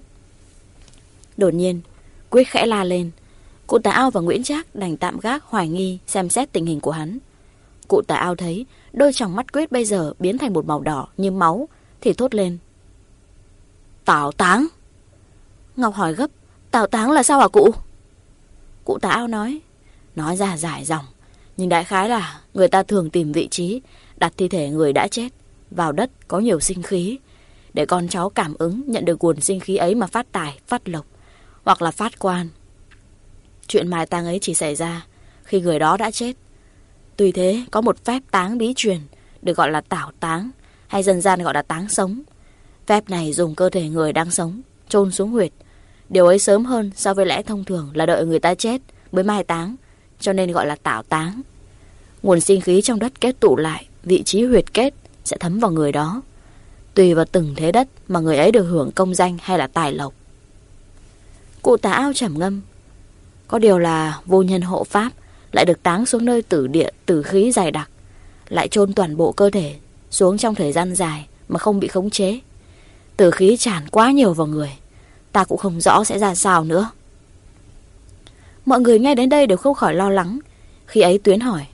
Đột nhiên Quyết khẽ la lên. Cụ Tà Ao và Nguyễn Trác đành tạm gác hoài nghi xem xét tình hình của hắn. Cụ Tà Ao thấy đôi tròng mắt Quyết bây giờ biến thành một màu đỏ như máu thì thốt lên: Tảo táng! Ngọc hỏi gấp: Tảo táng là sao hả cụ? Cụ Tà Ao nói: Nói ra dài dòng, nhưng đại khái là người ta thường tìm vị trí đặt thi thể người đã chết vào đất có nhiều sinh khí, để con cháu cảm ứng nhận được nguồn sinh khí ấy mà phát tài, phát lộc, hoặc là phát quan. Chuyện mai táng ấy chỉ xảy ra khi người đó đã chết. Tuy thế, có một phép táng bí truyền được gọi là tảo táng, hay dân gian gọi là táng sống. Phép này dùng cơ thể người đang sống chôn xuống huyệt. Điều ấy sớm hơn so với lẽ thông thường là đợi người ta chết mới mai táng, cho nên gọi là tảo táng. Nguồn sinh khí trong đất kết tụ lại, vị trí huyệt kết sẽ thấm vào người đó. Tùy vào từng thế đất mà người ấy được hưởng công danh hay là tài lộc. Cụ Tà Ao trầm ngâm. Có điều là vô nhân hộ pháp lại được táng xuống nơi tử địa tử khí dày đặc, lại chôn toàn bộ cơ thể xuống trong thời gian dài mà không bị khống chế. Tử khí tràn quá nhiều vào người, ta cũng không rõ sẽ ra sao nữa. Mọi người nghe đến đây đều không khỏi lo lắng. Khi ấy Tuyến hỏi: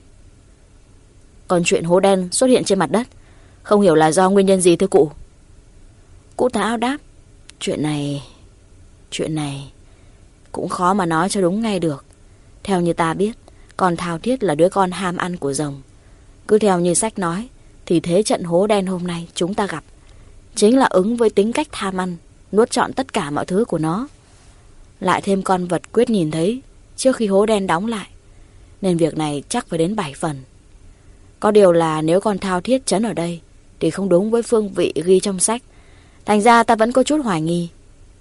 Còn chuyện hố đen xuất hiện trên mặt đất, không hiểu là do nguyên nhân gì thưa cụ? Cụ Tà Ao đáp: Chuyện này Chuyện này cũng khó mà nói cho đúng ngay được. Theo như ta biết, con Thao Thiết là đứa con ham ăn của rồng. Cứ theo như sách nói thì thế trận hố đen hôm nay chúng ta gặp chính là ứng với tính cách tham ăn, nuốt trọn tất cả mọi thứ của nó. Lại thêm con vật Quyết nhìn thấy trước khi hố đen đóng lại, nên việc này chắc phải đến bảy phần. Có điều là nếu con Thao Thiết trấn ở đây thì không đúng với phương vị ghi trong sách, thành ra ta vẫn có chút hoài nghi.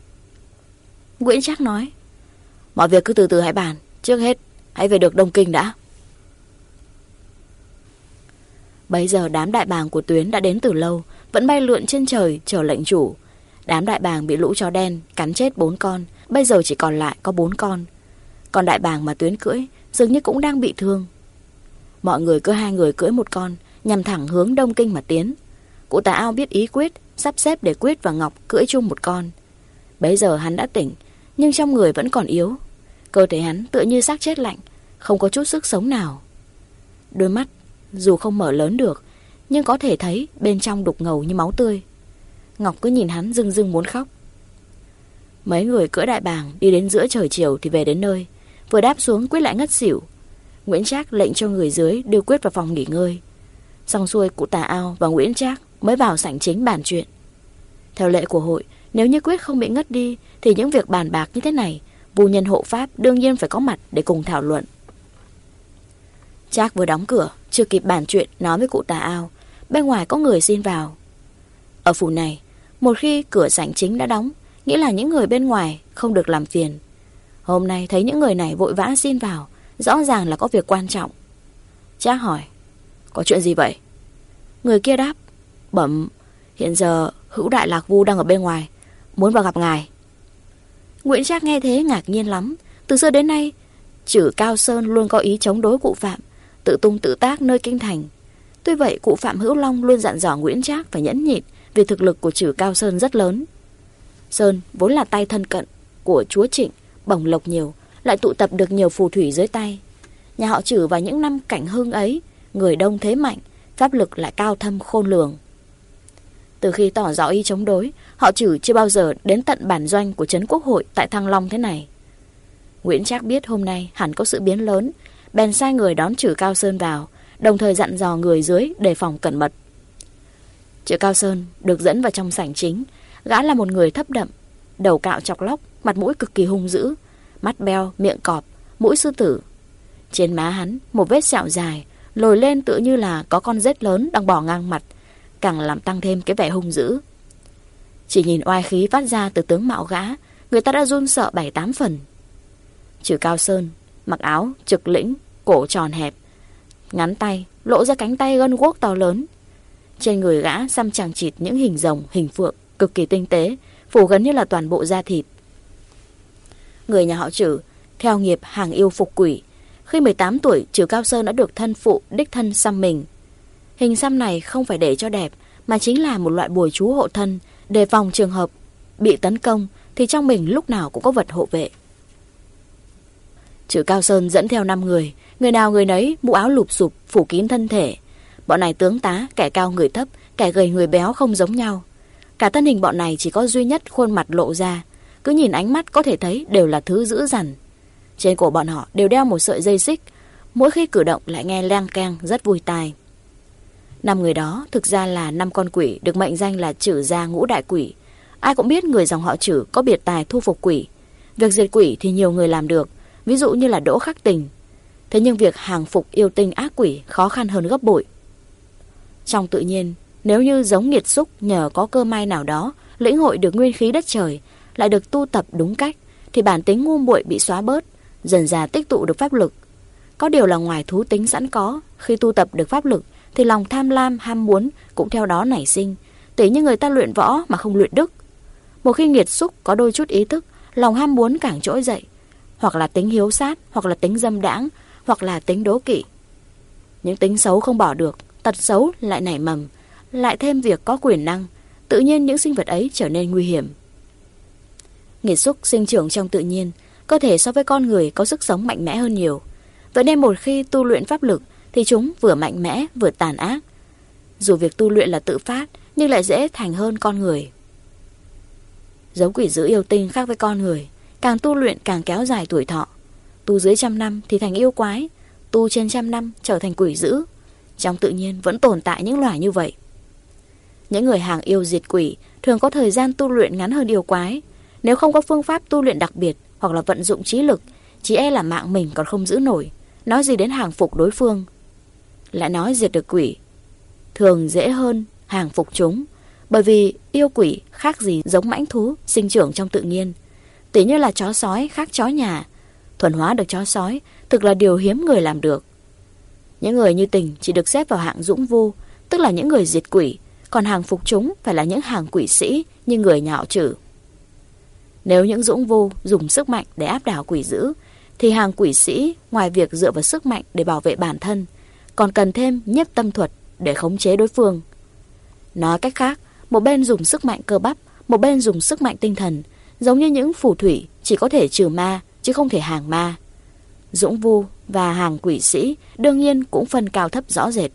Nguyễn Trác nói: Mọi việc cứ từ từ hãy bàn, trước hết hãy về được Đông Kinh đã. Bấy giờ đám đại bàng của Tuyến đã đến từ lâu, vẫn bay lượn trên trời chờ lệnh chủ. Đám đại bàng bị lũ chó đen cắn chết bốn con, bây giờ chỉ còn lại có bốn con. Còn đại bàng mà Tuyến cưỡi dường như cũng đang bị thương. Mọi người cứ hai người cưỡi một con, nhằm thẳng hướng Đông Kinh mà tiến. Cụ Tà Ao biết ý Quyết, sắp xếp để Quyết và Ngọc cưỡi chung một con. Bấy giờ hắn đã tỉnh, nhưng trong người vẫn còn yếu. Cơ thể hắn tựa như xác chết lạnh, không có chút sức sống nào. Đôi mắt dù không mở lớn được, nhưng có thể thấy bên trong đục ngầu như máu tươi. Ngọc cứ nhìn hắn rưng rưng muốn khóc. Mấy người cưỡi đại bàng đi đến giữa trời chiều thì về đến nơi. Vừa đáp xuống Quyết lại ngất xỉu. Nguyễn Trác lệnh cho người dưới đưa Quyết vào phòng nghỉ ngơi. Xong xuôi cụ Tà Ao và Nguyễn Trác mới vào sảnh chính bàn chuyện. Theo lệ của hội, nếu như Quyết không bị ngất đi thì những việc bàn bạc như thế này, phu nhân hộ pháp đương nhiên phải có mặt để cùng thảo luận. Trác vừa đóng cửa, chưa kịp bàn chuyện nói với cụ Tà Ao, bên ngoài có người xin vào. Ở phủ này, một khi cửa sảnh chính đã đóng, nghĩa là những người bên ngoài không được làm phiền. Hôm nay thấy những người này vội vã xin vào, rõ ràng là có việc quan trọng. Trác hỏi, có chuyện gì vậy? Người kia đáp, bẩm, hiện giờ Hữu Đại Lạc Vu đang ở bên ngoài, muốn vào gặp ngài. Nguyễn Trác nghe thế ngạc nhiên lắm. Từ xưa đến nay, Trử Cao Sơn luôn có ý chống đối cụ Phạm, tự tung tự tác nơi kinh thành. Tuy vậy, cụ Phạm Hữu Long luôn dặn dò Nguyễn Trác phải nhẫn nhịn, vì thực lực của Trử Cao Sơn rất lớn. Sơn vốn là tay thân cận của chúa Trịnh, bổng lộc nhiều, lại tụ tập được nhiều phù thủy dưới tay. Nhà họ Trử vào những năm cảnh hưng ấy, người đông thế mạnh, pháp lực lại cao thâm khôn lường. Từ khi tỏ rõ ý chống đối, họ Trử chưa bao giờ đến tận bản doanh của trấn Quốc hội tại Thăng Long thế này. Nguyễn Trác biết hôm nay hẳn có sự biến lớn, bèn sai người đón Trử Cao Sơn vào, đồng thời dặn dò người dưới đề phòng cẩn mật. Trử Cao Sơn được dẫn vào trong sảnh chính. Gã là một người thấp đậm, đầu cạo chọc lóc, mặt mũi cực kỳ hung dữ, mắt beo, miệng cọp, mũi sư tử. Trên má hắn một vết sẹo dài, lồi lên tựa như là có con rết lớn đang bò ngang mặt, càng làm tăng thêm cái vẻ hung dữ. Chỉ nhìn oai khí phát ra từ tướng mạo gã, người ta đã run sợ bảy tám phần. Trử Cao Sơn mặc áo trực lĩnh, cổ tròn hẹp, ngắn tay, lộ ra cánh tay gân guốc to lớn. Trên người gã xăm chằng chịt những hình rồng, hình phượng cực kỳ tinh tế, phủ gần như là toàn bộ da thịt. Người nhà họ Trử theo nghiệp hàng yêu phục quỷ. Khi mười tám tuổi, Trử Cao Sơn đã được thân phụ đích thân xăm mình. Hình xăm này không phải để cho đẹp, mà chính là một loại bùa chú hộ thân, đề phòng trường hợp bị tấn công thì trong mình lúc nào cũng có vật hộ vệ. Trử Cao Sơn dẫn theo năm người, người nào người nấy mũ áo lụp xụp phủ kín thân thể. Bọn này tướng tá, kẻ cao người thấp, kẻ gầy người béo không giống nhau. Cả thân hình bọn này chỉ có duy nhất khuôn mặt lộ ra, cứ nhìn ánh mắt có thể thấy đều là thứ dữ dằn. Trên cổ bọn họ đều đeo một sợi dây xích, mỗi khi cử động lại nghe leng keng rất vui tai. Năm người đó thực ra là năm con quỷ được mệnh danh là Trử gia ngũ đại quỷ. Ai cũng biết người dòng họ Trử có biệt tài thu phục quỷ. Việc diệt quỷ thì nhiều người làm được, ví dụ như là Đỗ Khắc Tình. Thế nhưng việc hàng phục yêu tinh ác quỷ khó khăn hơn gấp bội. Trong tự nhiên, nếu như giống nghiệt xúc nhờ có cơ may nào đó lĩnh hội được nguyên khí đất trời, lại được tu tập đúng cách, thì bản tính ngu muội bị xóa bớt, dần dà tích tụ được pháp lực. Có điều là ngoài thú tính sẵn có, khi tu tập được pháp lực thì lòng tham lam, ham muốn cũng theo đó nảy sinh, tỉ như người ta luyện võ mà không luyện đức. Một khi nghiệt xúc có đôi chút ý thức, lòng ham muốn càng trỗi dậy, hoặc là tính hiếu sát, hoặc là tính dâm đãng, hoặc là tính đố kỵ. Những tính xấu không bỏ được, tật xấu lại nảy mầm, lại thêm việc có quyền năng, tự nhiên những sinh vật ấy trở nên nguy hiểm. Nghiệt xúc sinh trưởng trong tự nhiên, cơ thể so với con người có sức sống mạnh mẽ hơn nhiều. Vậy nên một khi tu luyện pháp lực thì chúng vừa mạnh mẽ vừa tàn ác. Dù việc tu luyện là tự phát, nhưng lại dễ thành hơn con người. Giống quỷ dữ yêu tinh khác với con người, càng tu luyện càng kéo dài tuổi thọ. Tu dưới trăm năm thì thành yêu quái, tu trên trăm năm trở thành quỷ dữ. Trong tự nhiên vẫn tồn tại những loài như vậy. Những người hàng yêu diệt quỷ thường có thời gian tu luyện ngắn hơn yêu quái. Nếu không có phương pháp tu luyện đặc biệt hoặc là vận dụng trí lực, chỉ e là mạng mình còn không giữ nổi, nói gì đến hàng phục đối phương. Lại nói diệt được quỷ thường dễ hơn hàng phục chúng, bởi vì yêu quỷ khác gì giống mãnh thú sinh trưởng trong tự nhiên. Tỉ như là chó sói khác chó nhà, thuần hóa được chó sói thực là điều hiếm người làm được. Những người như Tình chỉ được xếp vào hạng dũng vu, tức là những người diệt quỷ, còn hàng phục chúng phải là những hàng quỷ sĩ như người nhà họ Trử. Nếu những dũng vu dùng sức mạnh để áp đảo quỷ dữ, thì hàng quỷ sĩ ngoài việc dựa vào sức mạnh để bảo vệ bản thân, còn cần thêm nhiếp tâm thuật để khống chế đối phương. Nói cách khác, một bên dùng sức mạnh cơ bắp, một bên dùng sức mạnh tinh thần, giống như những phù thủy chỉ có thể trừ ma chứ không thể hàng ma. Dũng vu và hàng quỷ sĩ đương nhiên cũng phân cao thấp rõ rệt.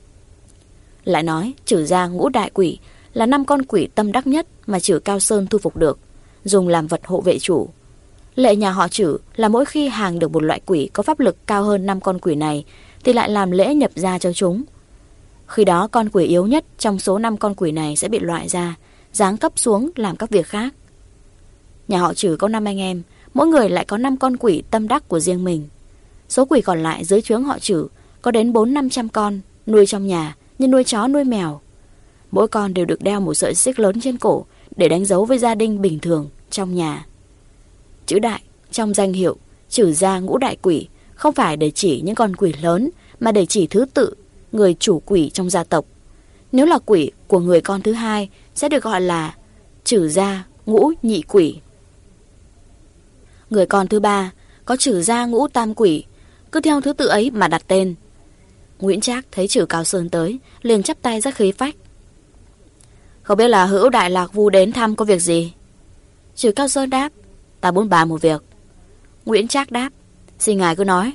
Lại nói, Trử gia ngũ đại quỷ là năm con quỷ tâm đắc nhất mà Trử Cao Sơn thu phục được, dùng làm vật hộ vệ chủ. Lệ nhà họ Trử là mỗi khi hàng được một loại quỷ có pháp lực cao hơn năm con quỷ này thì lại làm lễ nhập gia cho chúng. Khi đó con quỷ yếu nhất trong số năm con quỷ này sẽ bị loại ra, giáng cấp xuống làm các việc khác. Nhà họ Trử có năm anh em, mỗi người lại có năm con quỷ tâm đắc của riêng mình. Số quỷ còn lại dưới trướng họ Trử có đến bốn năm trăm con, nuôi trong nhà như nuôi chó nuôi mèo. Mỗi con đều được đeo một sợi xích lớn trên cổ để đánh dấu với gia đình bình thường trong nhà. Chữ đại trong danh hiệu Trử gia ngũ đại quỷ không phải để chỉ những con quỷ lớn, mà để chỉ thứ tự người chủ quỷ trong gia tộc. Nếu là quỷ của người con thứ hai sẽ được gọi là Trử gia ngũ nhị quỷ. Người con thứ ba có Trử gia ngũ tam quỷ, cứ theo thứ tự ấy mà đặt tên. Nguyễn Trác thấy Trử Cao Sơn tới, liền chắp tay rất khí phách. Không biết là Hữu Đại Lạc Vu đến thăm có việc gì? Trử Cao Sơn đáp, ta muốn bàn một việc. Nguyễn Trác đáp, xin ngài cứ nói.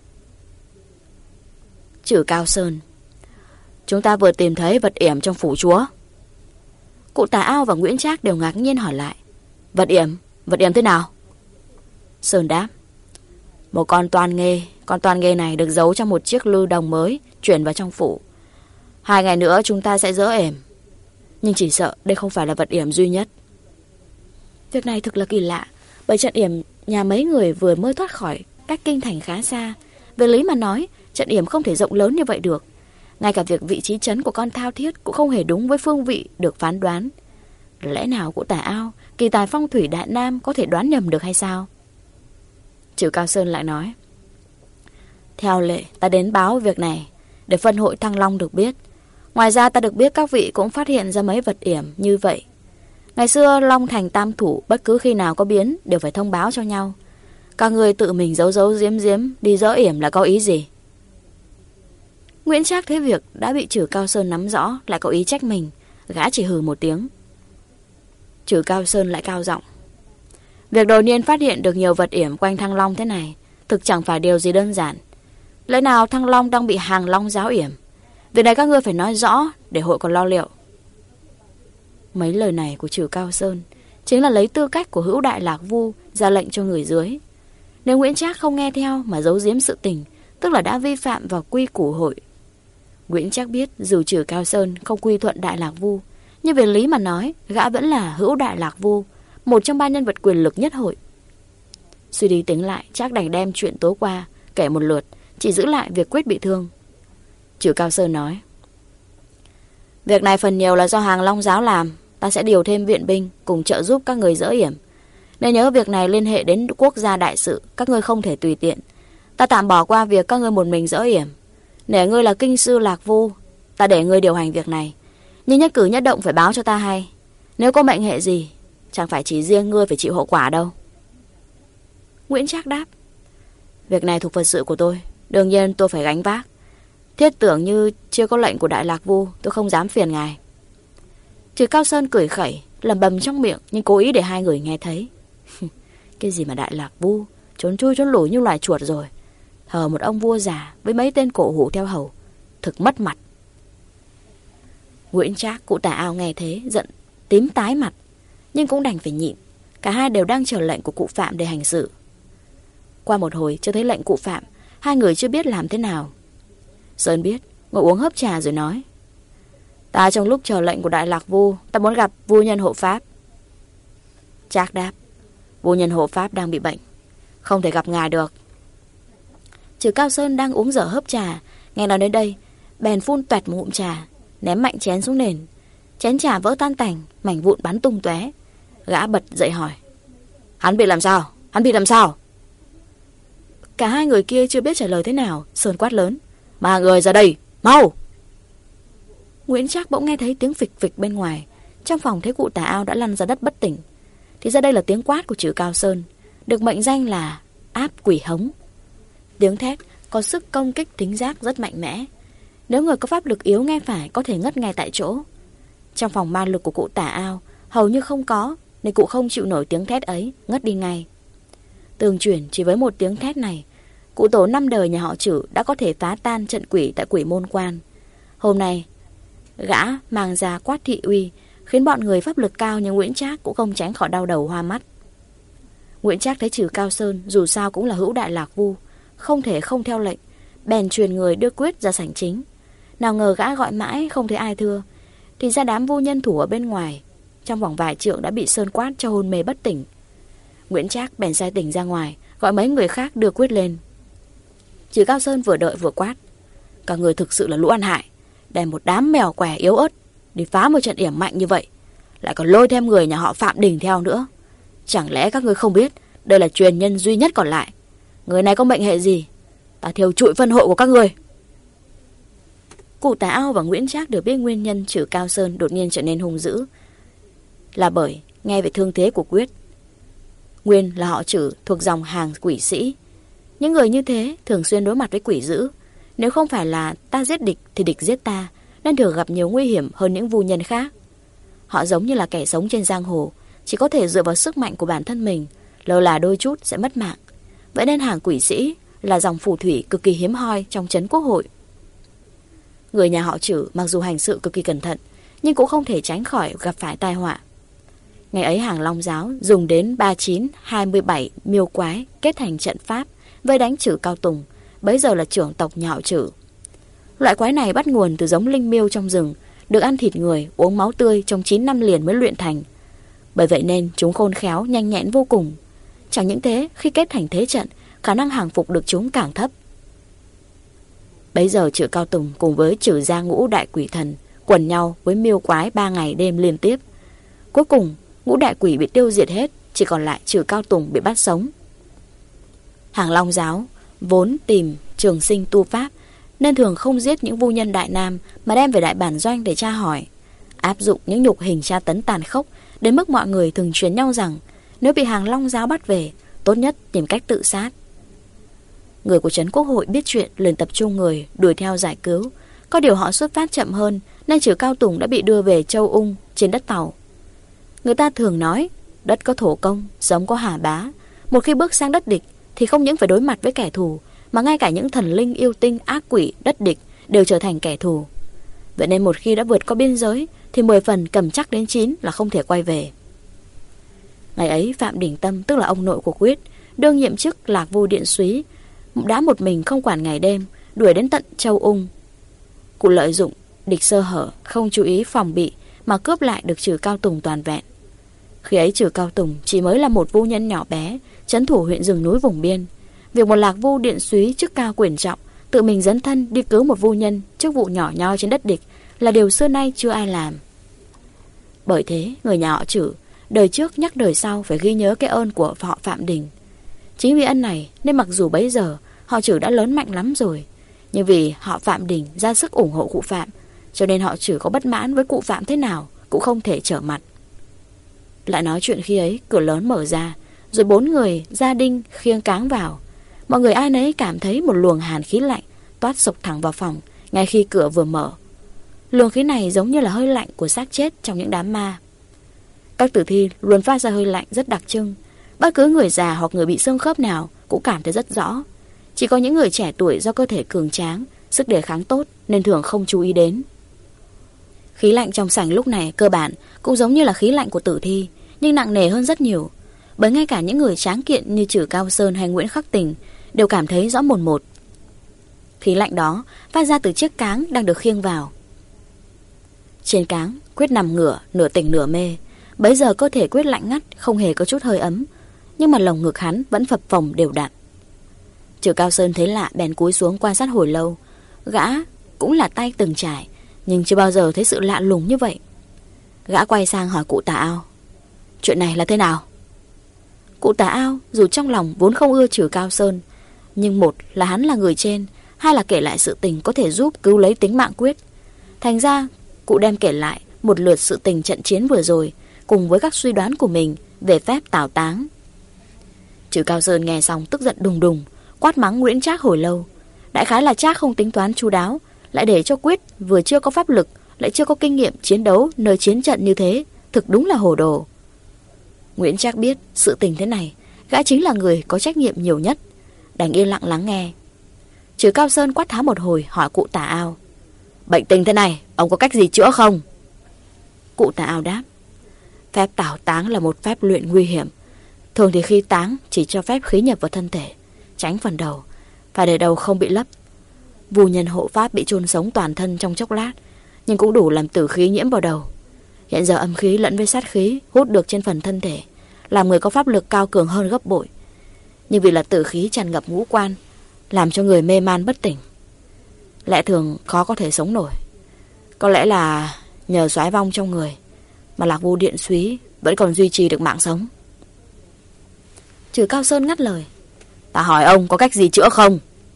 Trử Cao Sơn, chúng ta vừa tìm thấy vật yểm trong phủ chúa. Cụ Tà Ao và Nguyễn Trác đều ngạc nhiên hỏi lại, vật yểm, vật yểm thế nào? Sơn đáp, một con toan nghê. Con toan nghê này được giấu trong một chiếc lư đồng mới chuyển vào trong phủ. Hai ngày nữa chúng ta sẽ dỡ yểm, nhưng chỉ sợ đây không phải là vật yểm duy nhất. Việc này thực là kỳ lạ, bởi trận yểm nhà mấy người vừa mới thoát khỏi cách kinh thành khá xa. Về lý mà nói, trận yểm không thể rộng lớn như vậy được. Ngay cả việc vị trí trấn của con Thao Thiết cũng không hề đúng với phương vị được phán đoán. Lẽ nào cụ Tà Ao, kỳ tài phong thủy Đại Nam, có thể đoán nhầm được hay sao? Trử Cao Sơn lại nói, theo lệ ta đến báo việc này để phân hội Thăng Long được biết. Ngoài ra ta được biết các vị cũng phát hiện ra mấy vật yểm như vậy. Ngày xưa Long Thành tam thủ bất cứ khi nào có biến đều phải thông báo cho nhau. Các người tự mình giấu giấu giếm giếm đi dỡ yểm là có ý gì? Nguyễn Trác thấy việc đã bị Trử Cao Sơn nắm rõ, lại có ý trách mình. Gã chỉ hừ một tiếng. Trử Cao Sơn lại cao giọng, việc đột nhiên phát hiện được nhiều vật yểm quanh Thăng Long thế này thực chẳng phải điều gì đơn giản. Lẽ nào Thăng Long đang bị hàng long giáo yểm? Việc này các ngươi phải nói rõ để hội còn lo liệu. Mấy lời này của Trử Cao Sơn chính là lấy tư cách của Hữu Đại Lạc Vu ra lệnh cho người dưới. Nếu Nguyễn Trác không nghe theo mà giấu giếm sự tình, tức là đã vi phạm vào quy củ hội. Nguyễn Trác biết dù Trử Cao Sơn không quy thuận Đại Lạc Vu, nhưng về lý mà nói, gã vẫn là Hữu Đại Lạc Vu, một trong ba nhân vật quyền lực nhất hội. Suy đi tính lại, Trác đành đem chuyện tối qua kể một lượt, chỉ giữ lại việc Quyết bị thương. Trử Cao Sơn nói, việc này phần nhiều là do hàng long giáo làm. Ta sẽ điều thêm viện binh cùng trợ giúp các người dỡ yểm. Nên nhớ việc này liên hệ đến quốc gia đại sự, các ngươi không thể tùy tiện. Ta tạm bỏ qua việc các ngươi một mình dỡ yểm. Để ngươi là kinh sư Lạc Vu, ta để ngươi điều hành việc này. Nhưng nhất cử nhất động phải báo cho ta hay. Nếu có mệnh hệ gì, chẳng phải chỉ riêng ngươi phải chịu hậu quả đâu. Nguyễn Trác đáp, việc này thuộc phận sự của tôi, đương nhiên tôi phải gánh vác. Thiết tưởng như chưa có lệnh của Đại Lạc Vu, tôi không dám phiền ngài. Trử Cao Sơn cười khẩy, lẩm bẩm trong miệng, nhưng cố ý để hai người nghe thấy. Cái gì mà Đại Lạc Vu, trốn chui trốn lủi như loài chuột rồi. Thờ một ông vua già với mấy tên cổ hủ theo hầu, thực mất mặt. Nguyễn Trác, cụ Tà Ao nghe thế giận tím tái mặt, nhưng cũng đành phải nhịn. Cả hai đều đang chờ lệnh của cụ Phạm để hành sự. Qua một hồi chưa thấy lệnh cụ Phạm, hai người chưa biết làm thế nào. Sơn biết, ngồi uống hớp trà rồi nói, ta trong lúc chờ lệnh của Đại Lạc Vu, ta muốn gặp vua nhân hộ pháp. Trác đáp, vua nhân hộ pháp đang bị bệnh, không thể gặp ngài được. Trử Cao Sơn đang uống dở hớp trà, nghe nói đến đây, bèn phun toẹt một ngụm trà, ném mạnh chén xuống nền. Chén trà vỡ tan tành, mảnh vụn bắn tung tóe. Gã bật dậy hỏi, hắn bị làm sao? Hắn bị làm sao? Cả hai người kia chưa biết trả lời thế nào. Sơn quát lớn, ba người ra đây, mau! Nguyễn Trác bỗng nghe thấy tiếng phịch phịch bên ngoài. Trong phòng thấy cụ Tà Ao đã lăn ra đất bất tỉnh. Thì ra đây là tiếng quát của Trử Cao Sơn, được mệnh danh là áp quỷ hống. Tiếng thét có sức công kích thính giác rất mạnh mẽ. Nếu người có pháp lực yếu nghe phải có thể ngất ngay tại chỗ. Trong phòng ma lực của cụ Tà Ao hầu như không có, nên cụ không chịu nổi tiếng thét ấy, ngất đi ngay. Tường chuyển chỉ với một tiếng thét này, cụ tổ năm đời nhà họ Trử đã có thể phá tan trận quỷ tại Quỷ Môn Quan. Hôm nay gã mang ra quát thị uy, khiến bọn người pháp lực cao như Nguyễn Trác cũng không tránh khỏi đau đầu hoa mắt. Nguyễn Trác thấy Trử Cao Sơn dù sao cũng là Hữu Đại Lạc Vu, không thể không theo lệnh, bèn truyền người đưa Quyết ra sảnh chính. Nào ngờ gã gọi mãi không thấy ai thưa, thì ra đám vu nhân thủ ở bên ngoài trong vòng vài trượng đã bị Sơn quát cho hôn mê bất tỉnh. Nguyễn Trác bèn sai tỉnh ra ngoài, gọi mấy người khác đưa Quyết lên. Trừ Cao Sơn vừa đợi vừa quát: các người thực sự là lũ ăn hại, đem một đám mèo què yếu ớt đi phá một trận yểm mạnh như vậy, lại còn lôi thêm người nhà họ Phạm Đình theo nữa. Chẳng lẽ các người không biết đây là truyền nhân duy nhất còn lại? Người này có mệnh hệ gì, ta thiêu trụi phân hội của các người. Cụ Tà Ao và Nguyễn Trác được biết nguyên nhân Trừ Cao Sơn đột nhiên trở nên hung dữ là bởi nghe về thương thế của Quyết. Nguyên là họ Trừ thuộc dòng hàng quỷ sĩ. Những người như thế thường xuyên đối mặt với quỷ dữ. Nếu không phải là ta giết địch thì địch giết ta, nên thường gặp nhiều nguy hiểm hơn những vu nhân khác. Họ giống như là kẻ sống trên giang hồ, chỉ có thể dựa vào sức mạnh của bản thân mình, lơ là đôi chút sẽ mất mạng. Vậy nên hàng quỷ sĩ là dòng phù thủy cực kỳ hiếm hoi trong trấn quốc hội. Người nhà họ Trừ mặc dù hành sự cực kỳ cẩn thận, nhưng cũng không thể tránh khỏi gặp phải tai họa. Ngày ấy hàng Long giáo dùng đến ba mươi chín hai mươi bảy miêu quái kết thành trận pháp vây đánh Trừ Cao Tùng, bấy giờ là trưởng tộc nhà họ Trừ. Loại quái này bắt nguồn từ giống linh miêu trong rừng, được ăn thịt người, uống máu tươi trong chín năm liền mới luyện thành. Bởi vậy nên chúng khôn khéo, nhanh nhẹn vô cùng. Chẳng những thế, khi kết thành thế trận, khả năng hàng phục được chúng càng thấp. Bấy giờ Trừ Cao Tùng cùng với Trừ gia ngũ đại quỷ thần quần nhau với miêu quái ba ngày đêm liên tiếp. Cuối cùng, ngũ đại quỷ bị tiêu diệt hết, chỉ còn lại Trừ Cao Tùng bị bắt sống. Hàng Long giáo vốn tìm trường sinh tu pháp, nên thường không giết những vu nhân Đại Nam mà đem về đại bản doanh để tra hỏi, áp dụng những nhục hình tra tấn tàn khốc đến mức mọi người thường truyền nhau rằng nếu bị Hàng Long giáo bắt về, tốt nhất tìm cách tự sát. Người của trấn quốc hội biết chuyện liền tập trung người đuổi theo giải cứu. Có điều họ xuất phát chậm hơn nên Trừ Cao Tùng đã bị đưa về Châu Ung trên đất Tàu. Người ta thường nói đất có thổ công, giống có hà bá. Một khi bước sang đất địch thì không những phải đối mặt với kẻ thù, mà ngay cả những thần linh yêu tinh ác quỷ đất địch đều trở thành kẻ thù. Vậy nên một khi đã vượt qua biên giới thì mười phần cầm chắc đến chín là không thể quay về. Ngày ấy Phạm Đình Tâm, tức là ông nội của Quyết, đương nhiệm chức Lạc Vu Điện Súy, đã một mình không quản ngày đêm đuổi đến tận Châu Ung. Cụ lợi dụng địch sơ hở, không chú ý phòng bị mà cướp lại được Trừ Cao Tùng toàn vẹn. Khi ấy Trừ Cao Tùng chỉ mới là một vu nhân nhỏ bé, trấn thủ huyện rừng núi vùng biên. Việc một Lạc Vu Điện Súy chức cao quyền trọng tự mình dấn thân đi cứu một vu nhân chức vụ nhỏ nhoi trên đất địch là điều xưa nay chưa ai làm. Bởi thế người nhà họ Trừ đời trước nhắc đời sau phải ghi nhớ cái ơn của họ Phạm Đình. Chính vì ân này nên mặc dù bấy giờ họ Trừ đã lớn mạnh lắm rồi, nhưng vì họ Phạm Đình ra sức ủng hộ cụ Phạm, cho nên họ Trừ có bất mãn với cụ Phạm thế nào cũng không thể trở mặt. Lại nói chuyện khi ấy, cửa lớn mở ra, rồi bốn người gia đình khiêng cáng vào. Mọi người ai nấy cảm thấy một luồng hàn khí lạnh toát sộc thẳng vào phòng ngay khi cửa vừa mở. Luồng khí này giống như là hơi lạnh của xác chết trong những đám ma. Các tử thi luôn phát ra hơi lạnh rất đặc trưng. Bất cứ người già hoặc người bị xương khớp nào cũng cảm thấy rất rõ. Chỉ có những người trẻ tuổi do cơ thể cường tráng, sức đề kháng tốt nên thường không chú ý đến. Khí lạnh trong sảnh lúc này cơ bản cũng giống như là khí lạnh của tử thi, nhưng nặng nề hơn rất nhiều. Bởi ngay cả những người tráng kiện như Trừ Cao Sơn hay Nguyễn Khắc Tình đều cảm thấy rõ mồn một. Khí lạnh đó phát ra từ chiếc cáng đang được khiêng vào. Trên cáng, Quyết nằm ngửa, nửa tỉnh nửa mê. Bấy giờ cơ thể Quyết lạnh ngắt, không hề có chút hơi ấm, nhưng mà lồng ngực hắn vẫn phập phồng đều đặn. Trừ Cao Sơn thấy lạ bèn cúi xuống quan sát hồi lâu. Gã cũng là tay từng trải, nhưng chưa bao giờ thấy sự lạ lùng như vậy. Gã quay sang hỏi cụ Tà Ao: chuyện này là thế nào? Cụ Tà Ao dù trong lòng vốn không ưa Trừ Cao Sơn, nhưng một là hắn là người trên, hai là kể lại sự tình có thể giúp cứu lấy tính mạng Quyết. Thành ra cụ đem kể lại một lượt sự tình trận chiến vừa rồi, cùng với các suy đoán của mình về phép tảo táng. Trừ Cao Sơn nghe xong tức giận đùng đùng, quát mắng Nguyễn Trác hồi lâu. Đại khái là Trác không tính toán chu đáo, lại để cho Quyết vừa chưa có pháp lực, lại chưa có kinh nghiệm chiến đấu nơi chiến trận như thế, thực đúng là hồ đồ. Nguyễn Trác biết sự tình thế này, gã chính là người có trách nhiệm nhiều nhất, đành yên lặng lắng nghe. Trừ Cao Sơn quát tháo một hồi, hỏi cụ Tà Ao: bệnh tình thế này, ông có cách gì chữa không? Cụ Tà Ao đáp: phép tảo táng là một phép luyện nguy hiểm. Thường thì khi táng chỉ cho phép khí nhập vào thân thể, tránh phần đầu, phải để đầu không bị lấp. Vu nhân hộ pháp bị chôn sống toàn thân trong chốc lát, nhưng cũng đủ làm tử khí nhiễm vào đầu. Hiện giờ âm khí lẫn với sát khí hút được trên phần thân thể, làm người có pháp lực cao cường hơn gấp bội. Nhưng vì là tử khí tràn ngập ngũ quan, làm cho người mê man bất tỉnh, lẽ thường khó có thể sống nổi. Có lẽ là nhờ soái vong trong người mà Lạc Vu Điện Súy vẫn còn duy trì được mạng sống. Trừ Cao Sơn ngắt lời. Ta hỏi ông có cách gì chữa không?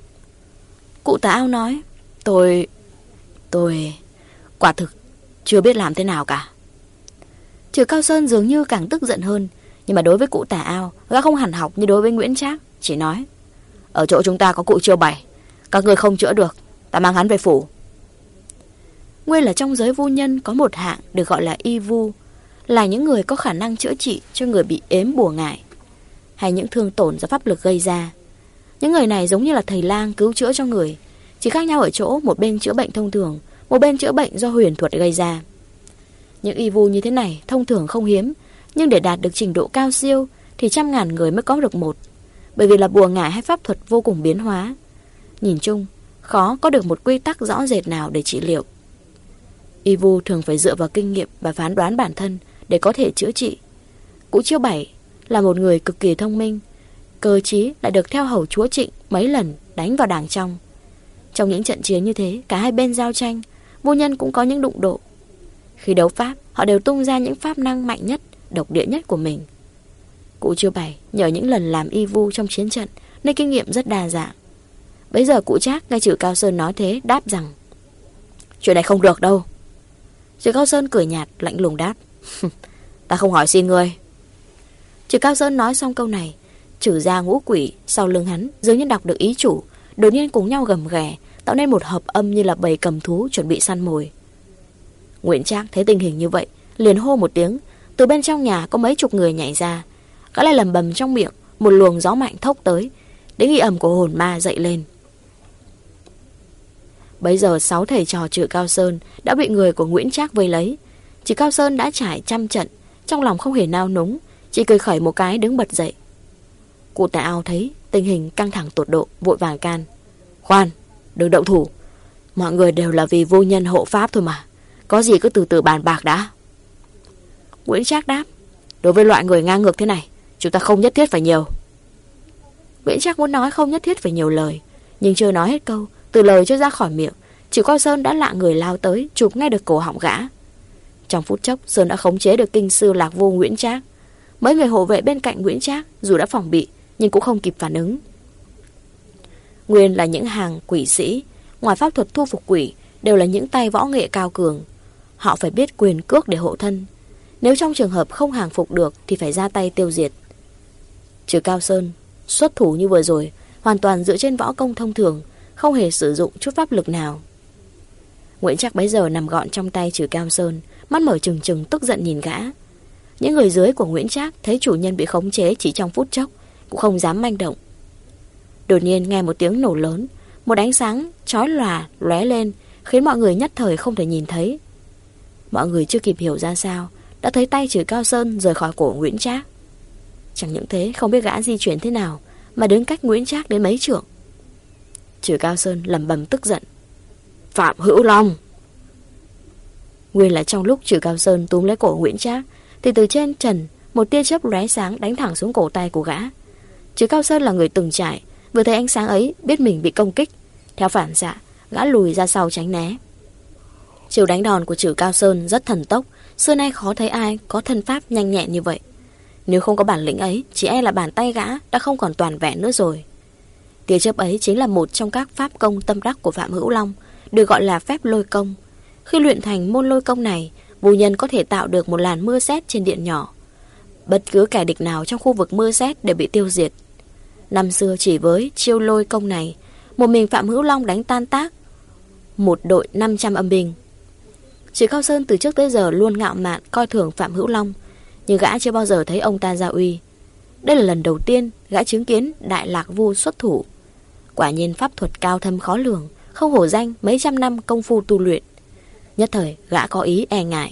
Cụ Tà Ao nói. Tôi... Tôi... Quả thực chưa biết làm thế nào cả. Trừ Cao Sơn dường như càng tức giận hơn. Nhưng mà đối với cụ Tà Ao, gã không hẳn học như đối với Nguyễn Trác, chỉ nói. Ở chỗ chúng ta có cụ Chiêu Bảy, các người không chữa được, ta mang hắn về phủ. Nguyên là trong giới vu nhân có một hạng được gọi là y vu, là những người có khả năng chữa trị cho người bị ếm bùa ngải hay những thương tổn do pháp lực gây ra. Những người này giống như là thầy lang cứu chữa cho người, chỉ khác nhau ở chỗ một bên chữa bệnh thông thường, một bên chữa bệnh do huyền thuật gây ra. Những y vu như thế này thông thường không hiếm, nhưng để đạt được trình độ cao siêu thì trăm ngàn người mới có được một, bởi vì là bùa ngải hay pháp thuật vô cùng biến hóa. Nhìn chung, khó có được một quy tắc rõ rệt nào để trị liệu. Y vu thường phải dựa vào kinh nghiệm và phán đoán bản thân để có thể chữa trị. Cụ Chiêu Bảy là một người cực kỳ thông minh, cơ trí lại được theo hầu chúa Trịnh mấy lần đánh vào đàng trong. Trong những trận chiến như thế, cả hai bên giao tranh, vô nhân cũng có những đụng độ. Khi đấu pháp, họ đều tung ra những pháp năng mạnh nhất, độc địa nhất của mình. Cụ Chiêu Bảy nhờ những lần làm y vu trong chiến trận nên kinh nghiệm rất đa dạng. Bây giờ cụ Trác nghe Trừ Cao Sơn nói thế đáp rằng chuyện này không được đâu. Trừ Cao Sơn cười nhạt lạnh lùng đáp. Ta không hỏi xin ngươi. Trừ Cao Sơn nói xong câu này, trừ ra ngũ quỷ sau lưng hắn dường như đọc được ý chủ, đột nhiên cùng nhau gầm ghè, tạo nên một hợp âm như là bầy cầm thú chuẩn bị săn mồi. Nguyễn Trác thấy tình hình như vậy, liền hô một tiếng. Từ bên trong nhà có mấy chục người nhảy ra, gã lại lầm bầm trong miệng, một luồng gió mạnh thốc tới, đến nghi ầm của hồn ma dậy lên. Bấy giờ sáu thầy trò Trừ Cao Sơn đã bị người của Nguyễn Trác vây lấy. Trừ Cao Sơn đã trải trăm trận, trong lòng không hề nao núng, chỉ cười khẩy một cái đứng bật dậy. Cụ Tà Ao thấy tình hình căng thẳng tột độ, vội vàng can. Khoan, đừng động thủ, mọi người đều là vì vô nhân hộ pháp thôi mà, có gì cứ từ từ bàn bạc đã. Nguyễn Trác đáp. Đối với loại người ngang ngược thế này, chúng ta không nhất thiết phải nhiều. Nguyễn Trác muốn nói không nhất thiết phải nhiều lời, nhưng chưa nói hết câu, từ lời chưa ra khỏi miệng, Trừ Cao Sơn đã lạ người lao tới, chụp ngay được cổ họng gã. Trong phút chốc, Sơn đã khống chế được kinh sư Lạc Vu Nguyễn Trác. Mấy người hộ vệ bên cạnh Nguyễn Trác dù đã phòng bị, nhưng cũng không kịp phản ứng. Nguyên là những hàng quỷ sĩ, ngoài pháp thuật thu phục quỷ, đều là những tay võ nghệ cao cường. Họ phải biết quyền cước để hộ thân. Nếu trong trường hợp không hàng phục được thì phải ra tay tiêu diệt. Trừ Cao Sơn xuất thủ như vừa rồi, hoàn toàn dựa trên võ công thông thường, không hề sử dụng chút pháp lực nào. Nguyễn Trác bấy giờ nằm gọn trong tay Trừ Cao Sơn, mắt mở trừng trừng tức giận nhìn gã. Những người dưới của Nguyễn Trác thấy chủ nhân bị khống chế chỉ trong phút chốc, cũng không dám manh động. Đột nhiên nghe một tiếng nổ lớn, một ánh sáng chói lòa lóe lên, khiến mọi người nhất thời không thể nhìn thấy. Mọi người chưa kịp hiểu ra sao, đã thấy tay Trừ Cao Sơn rời khỏi cổ Nguyễn Trác. Chẳng những thế, không biết gã di chuyển thế nào mà đứng cách Nguyễn Trác đến mấy trượng. Trừ Cao Sơn lẩm bẩm tức giận. Phạm Hữu Long! Nguyên là trong lúc Trừ Cao Sơn túm lấy cổ Nguyễn Trác, thì từ trên trần một tia chớp lóe sáng đánh thẳng xuống cổ tay của gã. Trừ Cao Sơn là người từng trải, vừa thấy ánh sáng ấy biết mình bị công kích, theo phản xạ gã lùi ra sau tránh né. Chiều đánh đòn của Trừ Cao Sơn rất thần tốc, xưa nay khó thấy ai có thân pháp nhanh nhẹn như vậy. Nếu không có bản lĩnh ấy, chỉ e là bàn tay gã đã không còn toàn vẹn nữa rồi. Tia chớp ấy chính là một trong các pháp công tâm đắc của Phạm Hữu Long, được gọi là phép lôi công. Khi luyện thành môn lôi công này, vô nhân có thể tạo được một làn mưa sét trên điện nhỏ. Bất cứ kẻ địch nào trong khu vực mưa sét đều bị tiêu diệt. Năm xưa chỉ với chiêu lôi công này, một mình Phạm Hữu Long đánh tan tác một đội năm trăm âm binh. Trừ Cao Sơn từ trước tới giờ luôn ngạo mạn coi thường Phạm Hữu Long, nhưng gã chưa bao giờ thấy ông ta ra uy. Đây là lần đầu tiên gã chứng kiến Đại Lạc Vu xuất thủ. Quả nhiên pháp thuật cao thâm khó lường, không hổ danh mấy trăm năm công phu tu luyện. Nhất thời gã có ý e ngại.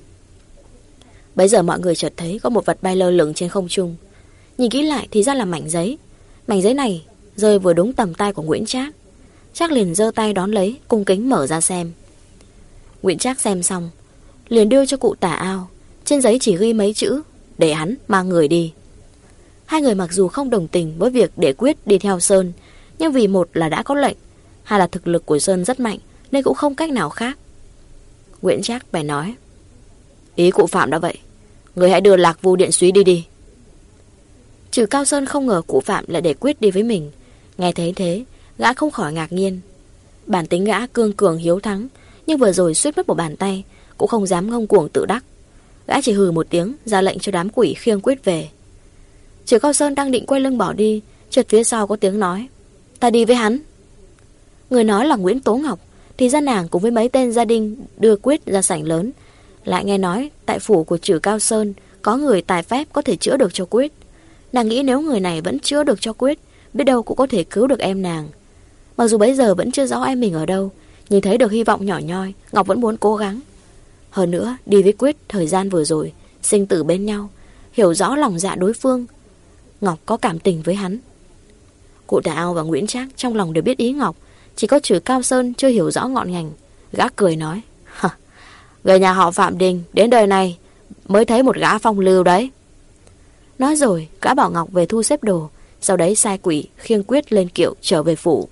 Bấy giờ mọi người chợt thấy có một vật bay lơ lửng trên không trung. Nhìn kỹ lại thì ra là mảnh giấy. Mảnh giấy này rơi vừa đúng tầm tay của Nguyễn Trác. Trác liền giơ tay đón lấy, cung kính mở ra xem. Nguyễn Trác xem xong, liền đưa cho cụ Tà Ao. Trên giấy chỉ ghi mấy chữ: để hắn mang người đi. Hai người mặc dù không đồng tình với việc để Quyết đi theo Sơn, nhưng vì một là đã có lệnh, hai là thực lực của Sơn rất mạnh, nên cũng không cách nào khác. Nguyễn Trác bèn nói: ý cụ Phạm đã vậy, người hãy đưa Lạc Vu Điện Súy đi đi. Trừ Cao Sơn không ngờ cụ Phạm lại để Quyết đi với mình. Nghe thấy thế, gã không khỏi ngạc nhiên. Bản tính gã cương cường hiếu thắng, nhưng vừa rồi suýt mất một bàn tay, cũng không dám ngông cuồng tự đắc. Gã chỉ hừ một tiếng, ra lệnh cho đám quỷ khiêng Quyết về. Trừ Cao Sơn đang định quay lưng bỏ đi, chợt phía sau có tiếng nói: ta đi với hắn. Người nói là Nguyễn Tố Ngọc. Thì ra nàng cùng với mấy tên gia đình đưa Quyết ra sảnh lớn. Lại nghe nói tại phủ của Trừ Cao Sơn có người tài phép có thể chữa được cho Quyết. Nàng nghĩ nếu người này vẫn chữa được cho Quyết, biết đâu cũng có thể cứu được em nàng. Mặc dù bấy giờ vẫn chưa rõ em mình ở đâu, nhưng thấy được hy vọng nhỏ nhoi, Ngọc vẫn muốn cố gắng. Hơn nữa, đi với Quyết thời gian vừa rồi, sinh tử bên nhau, hiểu rõ lòng dạ đối phương, Ngọc có cảm tình với hắn. Cụ Tà Ao và Nguyễn Trác trong lòng đều biết ý Ngọc, chỉ có Trừ Cao Sơn chưa hiểu rõ ngọn ngành. Gã cười nói: người nhà họ Phạm Đình đến đời này mới thấy một gã phong lưu đấy. Nói rồi gã bảo Ngọc về thu xếp đồ, sau đấy sai quỷ khiêng Quyết lên kiệu trở về phủ.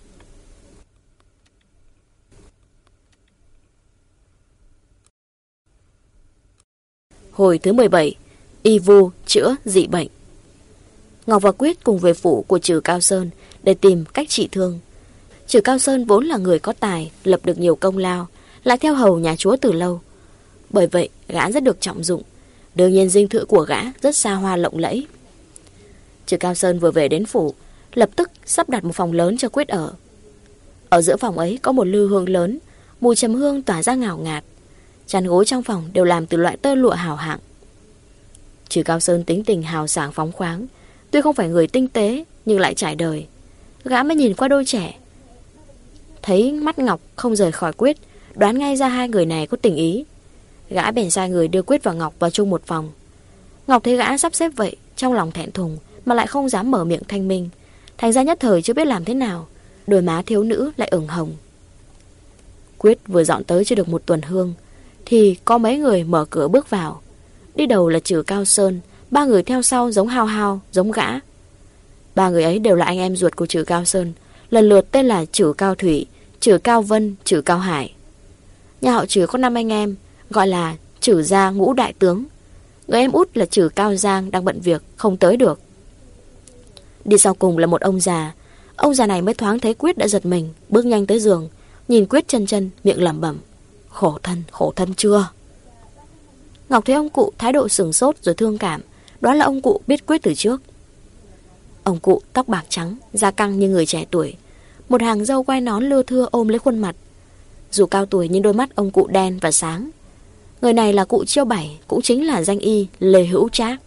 Hồi thứ mười bảy. Y vu chữa dị bệnh. Ngọc và Quyết cùng về phủ của Trừ Cao Sơn để tìm cách trị thương. Trừ Cao Sơn vốn là người có tài, lập được nhiều công lao, lại theo hầu nhà chúa từ lâu. Bởi vậy gã rất được trọng dụng. Đương nhiên dinh thự của gã rất xa hoa lộng lẫy. Trừ Cao Sơn vừa về đến phủ, lập tức sắp đặt một phòng lớn cho Quyết ở. Ở giữa phòng ấy có một lư hương lớn, mùi trầm hương tỏa ra ngào ngạt. Chăn gối trong phòng đều làm từ loại tơ lụa hào hạng. Trừ Cao Sơn tính tình hào sảng phóng khoáng, tuy không phải người tinh tế nhưng lại trải đời. Gã mới nhìn qua đôi trẻ, thấy mắt Ngọc không rời khỏi Quyết, đoán ngay ra hai người này có tình ý. Gã bèn sai người đưa Quyết và Ngọc vào chung một phòng. Ngọc thấy gã sắp xếp vậy, trong lòng thẹn thùng mà lại không dám mở miệng thanh minh, thành ra nhất thời chưa biết làm thế nào. Đôi má thiếu nữ lại ửng hồng. Quyết vừa dọn tới chưa được một tuần hương thì có mấy người mở cửa bước vào. Đi đầu là Trừ Cao Sơn, ba người theo sau giống Hao Hao, giống gã. Ba người ấy đều là anh em ruột của Trừ Cao Sơn, lần lượt tên là Trừ Cao Thủy, Trừ Cao Vân, Trừ Cao Hải. Nhà họ Trừ có năm anh em, gọi là Trừ gia ngũ đại tướng. Người em út là Trừ Cao Giang đang bận việc, không tới được. Đi sau cùng là một ông già. Ông già này mới thoáng thấy Quyết đã giật mình, bước nhanh tới giường, nhìn Quyết chân chân, miệng lẩm bẩm: khổ thân, khổ thân chưa? Ngọc thấy ông cụ thái độ sửng sốt rồi thương cảm, đoán là ông cụ biết Quyết từ trước. Ông cụ tóc bạc trắng, da căng như người trẻ tuổi, một hàng râu quai nón lưa thưa ôm lấy khuôn mặt. Dù cao tuổi nhưng đôi mắt ông cụ đen và sáng. Người này là cụ Chiêu Bảy, cũng chính là danh y Lê Hữu Trác.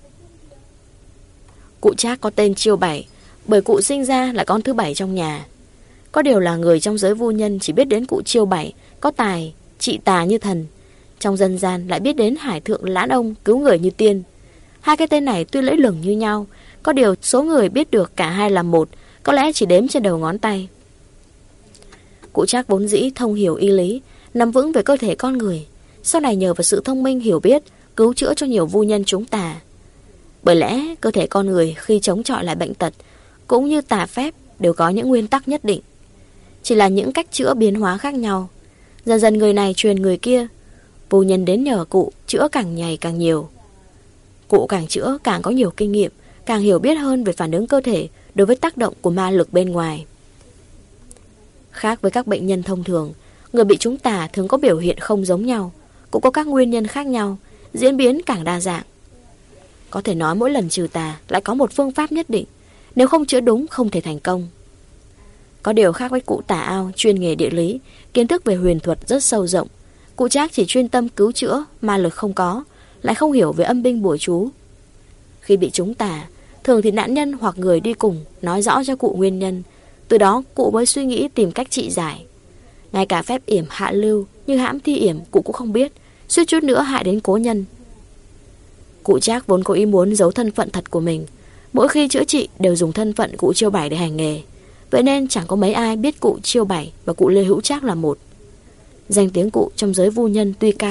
Cụ Trác có tên Chiêu Bảy bởi cụ sinh ra là con thứ bảy trong nhà. Có điều là người trong giới vu nhân chỉ biết đến cụ Chiêu Bảy có tài trị tà như thần, trong dân gian lại biết đến Hải Thượng Lãn Ông cứu người như tiên. Hai cái tên này tuy lẫy lừng như nhau, có điều số người biết được cả hai là một, có lẽ chỉ đếm trên đầu ngón tay. Cụ Trác vốn dĩ thông hiểu y lý, nắm vững về cơ thể con người, sau này nhờ vào sự thông minh hiểu biết, cứu chữa cho nhiều vu nhân chúng tà. Bởi lẽ cơ thể con người khi chống chọi lại bệnh tật cũng như tà phép đều có những nguyên tắc nhất định, chỉ là những cách chữa biến hóa khác nhau. Dần dần người này truyền người kia, vu nhân đến nhờ cụ chữa càng ngày càng nhiều. Cụ càng chữa càng có nhiều kinh nghiệm, càng hiểu biết hơn về phản ứng cơ thể đối với tác động của ma lực bên ngoài. Khác với các bệnh nhân thông thường, người bị trúng tà thường có biểu hiện không giống nhau, cũng có các nguyên nhân khác nhau, diễn biến càng đa dạng. Có thể nói mỗi lần trừ tà lại có một phương pháp nhất định, nếu không chữa đúng không thể thành công. Có điều khác với cụ Tà Ao chuyên nghề địa lý, kiến thức về huyền thuật rất sâu rộng. Cụ Trác chỉ chuyên tâm cứu chữa, ma lực không có, lại không hiểu về âm binh bùa chú. Khi bị trúng tà, thường thì nạn nhân hoặc người đi cùng nói rõ cho cụ nguyên nhân, từ đó cụ mới suy nghĩ tìm cách trị giải. Ngay cả phép yểm hạ lưu như hãm thi yểm cụ cũng không biết, suýt chút nữa hại đến cố nhân. Cụ Trác vốn có ý muốn giấu thân phận thật của mình, mỗi khi chữa trị đều dùng thân phận cụ Chiêu Bảy để hành nghề, vậy nên chẳng có mấy ai biết cụ Chiêu Bảy và cụ Lê Hữu Trác là một. Danh tiếng cụ trong giới vu nhân tuy cao,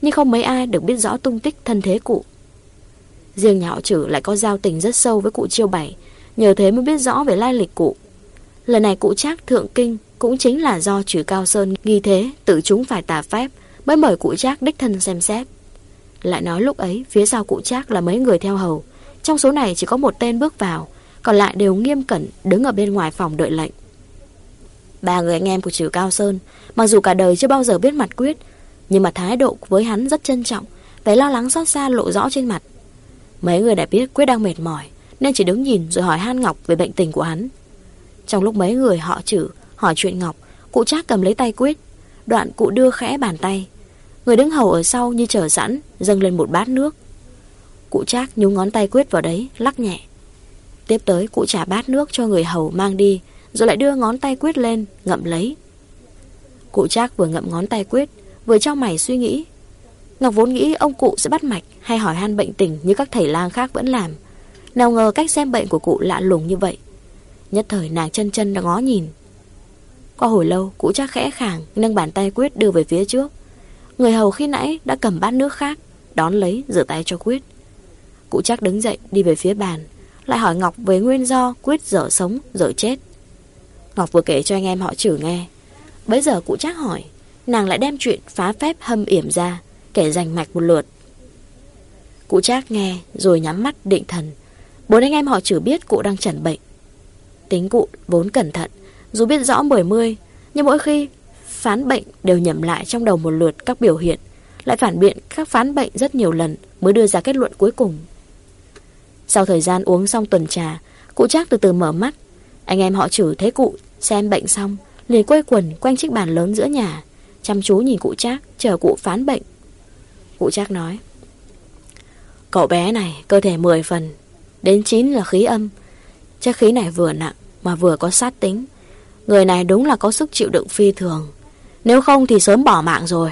nhưng không mấy ai được biết rõ tung tích thân thế cụ. Riêng nhà họ Trử lại có giao tình rất sâu với cụ Chiêu Bảy, nhờ thế mới biết rõ về lai lịch cụ. Lần này cụ Trác thượng kinh cũng chính là do Trử Cao Sơn nghi thế tự chúng phải tà phép mới mời cụ Trác đích thân xem xét. Lại nói lúc ấy phía sau cụ Trác là mấy người theo hầu, trong số này chỉ có một tên bước vào, còn lại đều nghiêm cẩn đứng ở bên ngoài phòng đợi lệnh. Ba người anh em của Trử Cao Sơn mặc dù cả đời chưa bao giờ biết mặt Quyết, nhưng mà thái độ với hắn rất trân trọng, vẻ lo lắng xót xa lộ rõ trên mặt. Mấy người đã biết Quyết đang mệt mỏi nên chỉ đứng nhìn rồi hỏi han Ngọc về bệnh tình của hắn. Trong lúc mấy người họ Trử hỏi chuyện Ngọc, cụ Trác cầm lấy tay Quyết, đoạn cụ đưa khẽ bàn tay. Người đứng hầu ở sau như chờ sẵn dâng lên một bát nước. Cụ Trác nhúng ngón tay Quyết vào đấy, lắc nhẹ. Tiếp tới cụ trả bát nước cho người hầu mang đi, rồi lại đưa ngón tay Quyết lên ngậm lấy. Cụ Trác vừa ngậm ngón tay Quyết vừa chau mày suy nghĩ. Ngọc vốn nghĩ ông cụ sẽ bắt mạch hay hỏi han bệnh tình như các thầy lang khác vẫn làm, nào ngờ cách xem bệnh của cụ lạ lùng như vậy. Nhất thời nàng chân chân đã ngó nhìn. Qua hồi lâu cụ Trác khẽ khàng nâng bàn tay Quyết đưa về phía trước. Người hầu khi nãy đã cầm bát nước khác đón lấy rửa tay cho Quyết. Cụ Trác đứng dậy đi về phía bàn, lại hỏi Ngọc về nguyên do Quyết dở sống dở chết. Ngọc vừa kể cho anh em họ Trử nghe. Bấy giờ cụ Trác hỏi, nàng lại đem chuyện phá phép hâm yểm ra kể rành mạch một lượt. Cụ Trác nghe rồi nhắm mắt định thần. Bốn anh em họ Trử biết cụ đang chẩn bệnh. Tính cụ vốn cẩn thận, dù biết rõ mười mươi, nhưng mỗi khi phán bệnh đều nhẩm lại trong đầu một lượt các biểu hiện, lại phản biện các phán bệnh rất nhiều lần mới đưa ra kết luận cuối cùng. Sau thời gian uống xong tuần trà, cụ Trác từ từ mở mắt. Anh em họ Trử thấy cụ xem bệnh xong liền quây quần quanh chiếc bàn lớn giữa nhà, chăm chú nhìn cụ Trác chờ cụ phán bệnh. Cụ Trác nói, cậu bé này cơ thể mười phần, đến chín là khí âm. Chất khí này vừa nặng mà vừa có sát tính. Người này đúng là có sức chịu đựng phi thường, nếu không thì sớm bỏ mạng rồi.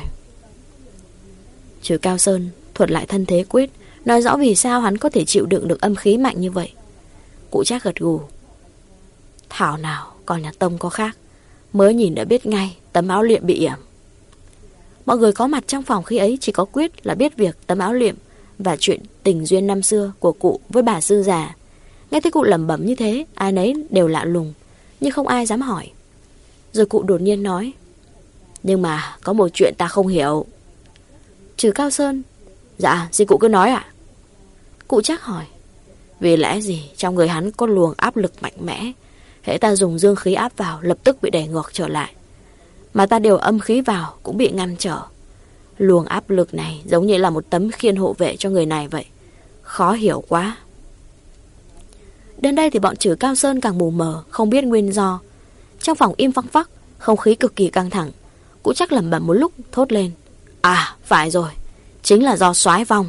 Trử Cao Sơn thuật lại thân thế Quyết, nói rõ vì sao hắn có thể chịu đựng được âm khí mạnh như vậy. Cụ Trác gật gù. Thảo nào con nhà Tông có khác, mới nhìn đã biết ngay tấm áo liệm bị yểm. Mọi người có mặt trong phòng khi ấy chỉ có Quyết là biết việc tấm áo liệm và chuyện tình duyên năm xưa của cụ với bà sư già. Nghe thấy cụ lẩm bẩm như thế, ai nấy đều lạ lùng, nhưng không ai dám hỏi. Rồi cụ đột nhiên nói, nhưng mà có một chuyện ta không hiểu. Trử Cao Sơn, dạ xin cụ cứ nói ạ. Cụ Trác hỏi, vì lẽ gì trong người hắn có luồng áp lực mạnh mẽ, hễ ta dùng dương khí áp vào lập tức bị đẩy ngược trở lại, mà ta điều âm khí vào cũng bị ngăn trở. Luồng áp lực này giống như là một tấm khiên hộ vệ cho người này vậy. Khó hiểu quá. Đến đây thì bọn Trử Cao Sơn càng mù mờ, không biết nguyên do. Trong phòng im phăng phắc, không khí cực kỳ căng thẳng. Cụ Trác lẩm bẩm một lúc thốt lên, à phải rồi, chính là do soái vong.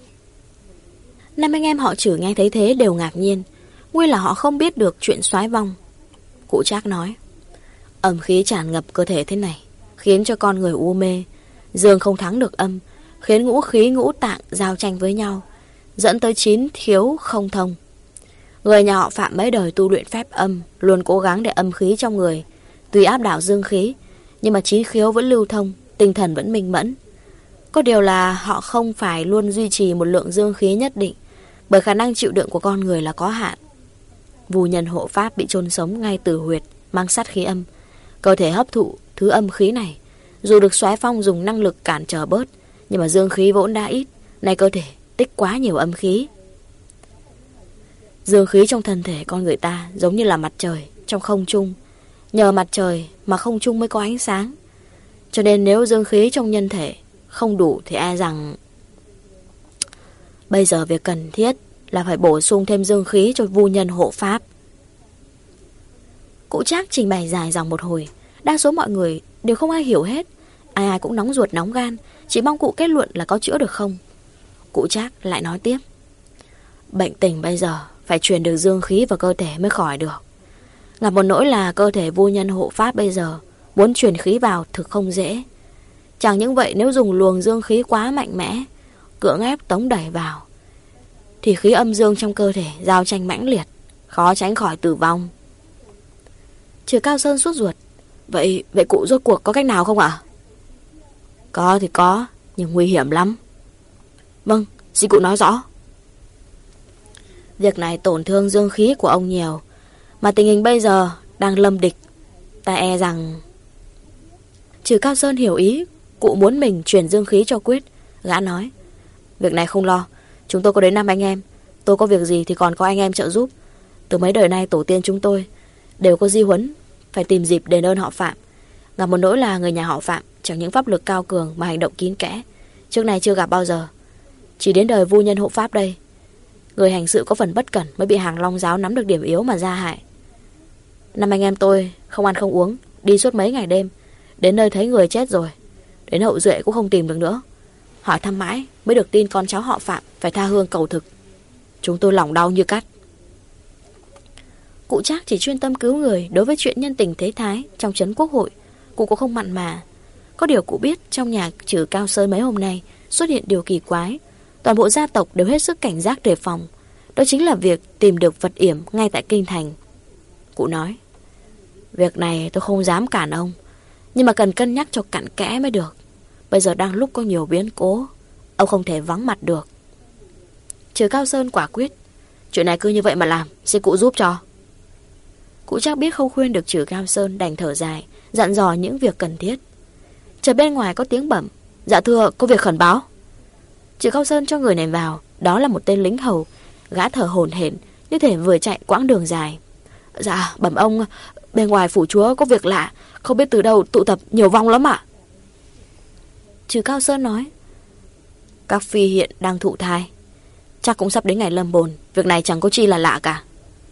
Năm anh em họ Trử nghe thấy thế đều ngạc nhiên, nguyên là họ không biết được chuyện soái vong. Cụ Trác nói, âm khí tràn ngập cơ thể thế này khiến cho con người u mê, dương không thắng được âm, khiến ngũ khí ngũ tạng giao tranh với nhau, dẫn tới chín thiếu không thông. Người nhà họ Phạm mấy đời tu luyện phép âm, luôn cố gắng để âm khí trong người tuy áp đảo dương khí, nhưng mà chín khiếu vẫn lưu thông, tinh thần vẫn minh mẫn. Có điều là họ không phải luôn duy trì một lượng dương khí nhất định, bởi khả năng chịu đựng của con người là có hạn. Vù nhân hộ pháp bị chôn sống ngay từ huyệt mang sát khí âm, cơ thể hấp thụ thứ âm khí này. Dù được soái phong dùng năng lực cản trở bớt, nhưng mà dương khí vốn đã ít, nay cơ thể tích quá nhiều âm khí. Dương khí trong thân thể con người ta giống như là mặt trời trong không trung, nhờ mặt trời mà không trung mới có ánh sáng. Cho nên nếu dương khí trong nhân thể không đủ thì e rằng bây giờ việc cần thiết là phải bổ sung thêm dương khí cho vu nhân hộ pháp. Cụ Trác trình bày dài dòng một hồi, đa số mọi người đều không ai hiểu hết, ai ai cũng nóng ruột nóng gan, chỉ mong cụ kết luận là có chữa được không. Cụ Trác lại nói tiếp, bệnh tình bây giờ phải truyền được dương khí vào cơ thể mới khỏi được. Gặp một nỗi là cơ thể vu nhân hộ pháp bây giờ muốn truyền khí vào thực không dễ. Chẳng những vậy, nếu dùng luồng dương khí quá mạnh mẽ, cưỡng ép tống đẩy vào, thì khí âm dương trong cơ thể giao tranh mãnh liệt, khó tránh khỏi tử vong. Trử Cao Sơn sốt ruột, Vậy vậy cụ rốt cuộc có cách nào không ạ? Có thì có, nhưng nguy hiểm lắm. Vâng, xin cụ nói rõ. Việc này tổn thương dương khí của ông nhiều, mà tình hình bây giờ đang lâm địch. Ta e rằng... Trừ Cao Sơn hiểu ý cụ muốn mình truyền dương khí cho Quyết. Gã nói: Việc này không lo, chúng tôi có đến năm anh em. Tôi có việc gì thì còn có anh em trợ giúp. Từ mấy đời nay tổ tiên chúng tôi đều có di huấn phải tìm dịp đền ơn họ Phạm. Ngặt một nỗi là người nhà họ Phạm chẳng những pháp lực cao cường mà hành động kín kẽ, trước này chưa gặp bao giờ. Chỉ đến đời vu nhân hộ pháp đây, người hành sự có phần bất cẩn mới bị hàng Long giáo nắm được điểm yếu mà ra hại. Năm anh em tôi không ăn không uống, đi suốt mấy ngày đêm, đến nơi thấy người chết rồi, đến hậu duệ cũng không tìm được nữa. Hỏi thăm mãi mới được tin con cháu họ Phạm phải tha hương cầu thực. Chúng tôi lòng đau như cắt. Cụ Trác chỉ chuyên tâm cứu người. Đối với chuyện nhân tình thế thái trong trấn quốc hội, cụ cũng không mặn mà. Có điều cụ biết trong nhà Trừ Cao Sơn mấy hôm nay xuất hiện điều kỳ quái. Toàn bộ gia tộc đều hết sức cảnh giác đề phòng. Đó chính là việc tìm được vật yểm ngay tại kinh thành. Cụ nói: Việc này tôi không dám cản ông, nhưng mà cần cân nhắc cho cặn kẽ mới được. Bây giờ đang lúc có nhiều biến cố, ông không thể vắng mặt được. Trừ Cao Sơn quả quyết: Chuyện này cứ như vậy mà làm, xin cụ giúp cho. Cụ Trác biết không khuyên được Trừ Cao Sơn, đành thở dài, dặn dò những việc cần thiết. Chợt bên ngoài có tiếng bẩm: Dạ thưa, có việc khẩn báo. Trừ Cao Sơn cho người này vào. Đó là một tên lính hầu. Gã thở hổn hển như thể vừa chạy quãng đường dài. Dạ bẩm ông, bên ngoài phủ chúa có việc lạ, không biết từ đâu tụ tập nhiều vong lắm ạ. Trừ Cao Sơn nói: Các phi hiện đang thụ thai, chắc cũng sắp đến ngày lâm bồn. Việc này chẳng có chi là lạ cả.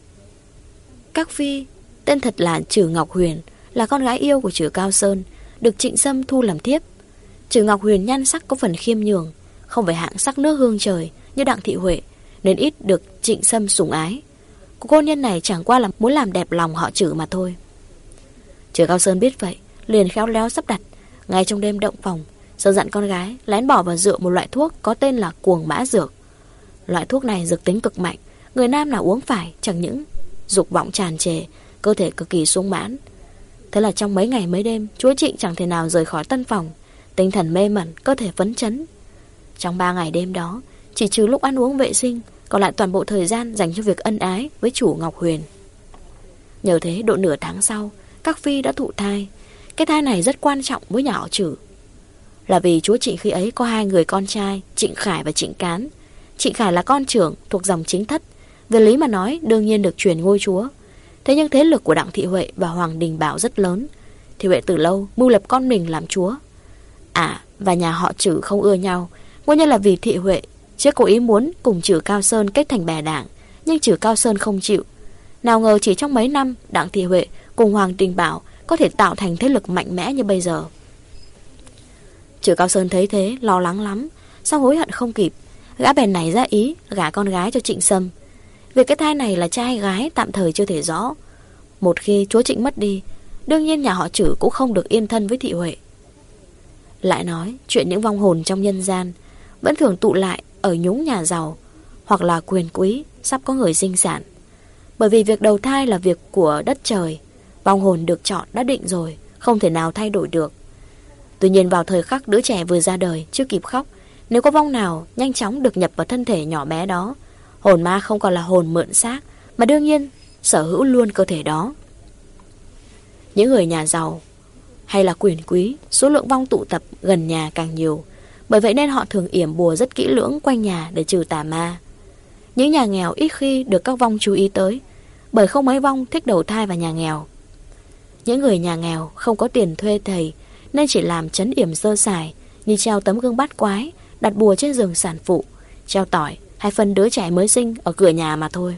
Các phi tên thật là Trừ Ngọc Huyền, là con gái yêu của Trừ Cao Sơn, được Trịnh Sâm thu làm thiếp. Trừ Ngọc Huyền nhan sắc có phần khiêm nhường, không phải hạng sắc nước hương trời như Đặng Thị Huệ, nên ít được Trịnh Sâm sủng ái. Cô cô nhân này chẳng qua là muốn làm đẹp lòng họ Trừ mà thôi. Trừ Cao Sơn biết vậy, liền khéo léo sắp đặt. Ngay trong đêm động phòng, Sơn dặn con gái lén bỏ vào rượu một loại thuốc có tên là Cuồng Mã Dược. Loại thuốc này dược tính cực mạnh, người nam nào uống phải chẳng những dục vọng tràn trề, cơ thể cực kỳ sung mãn. Thế là trong mấy ngày mấy đêm, chúa Trịnh chẳng thể nào rời khỏi tân phòng, tinh thần mê mẩn, cơ thể phấn chấn. Trong ba ngày đêm đó, chỉ trừ lúc ăn uống vệ sinh, còn lại toàn bộ thời gian dành cho việc ân ái với chủ Ngọc Huyền. Nhờ thế độ nửa tháng sau, các phi đã thụ thai. Cái thai này rất quan trọng với nhà họ Trừ, là vì chúa Trịnh khi ấy có hai người con trai, Trịnh Khải và Trịnh Cán. Trịnh Khải là con trưởng thuộc dòng chính thất, về lý mà nói đương nhiên được truyền ngôi chúa. Thế nhưng thế lực của Đặng Thị Huệ và Hoàng Đình Bảo rất lớn. Thị Huệ từ lâu mưu lập con mình làm chúa. À, và nhà họ Trừ không ưa nhau. Nguyên nhân là vì Thị Huệ trước cố ý muốn cùng Trừ Cao Sơn kết thành bè đảng, nhưng Trừ Cao Sơn không chịu. Nào ngờ chỉ trong mấy năm, Đặng Thị Huệ cùng Hoàng Đình Bảo có thể tạo thành thế lực mạnh mẽ như bây giờ. Trừ Cao Sơn thấy thế lo lắng lắm, sao hối hận không kịp. Gã bèn nảy ra ý gả con gái cho Trịnh Sâm. Việc cái thai này là trai gái tạm thời chưa thể rõ. Một khi chúa Trịnh mất đi, đương nhiên nhà họ Trừ cũng không được yên thân với Thị Huệ. Lại nói chuyện những vong hồn trong nhân gian vẫn thường tụ lại ở nhúng nhà giàu hoặc là quyền quý sắp có người sinh sản. Bởi vì việc đầu thai là việc của đất trời, vong hồn được chọn đã định rồi, không thể nào thay đổi được. Tuy nhiên vào thời khắc đứa trẻ vừa ra đời chưa kịp khóc, nếu có vong nào nhanh chóng được nhập vào thân thể nhỏ bé đó, hồn ma không còn là hồn mượn xác, mà đương nhiên sở hữu luôn cơ thể đó. Những người nhà giàu hay là quyền quý, số lượng vong tụ tập gần nhà càng nhiều, bởi vậy nên họ thường yểm bùa rất kỹ lưỡng quanh nhà để trừ tà ma. Những nhà nghèo ít khi được các vong chú ý tới, bởi không mấy vong thích đầu thai vào nhà nghèo. Những người nhà nghèo không có tiền thuê thầy, nên chỉ làm trấn yểm sơ sài, như treo tấm gương bát quái, đặt bùa trên giường sản phụ, treo tỏi hay phân đứa trẻ mới sinh ở cửa nhà mà thôi.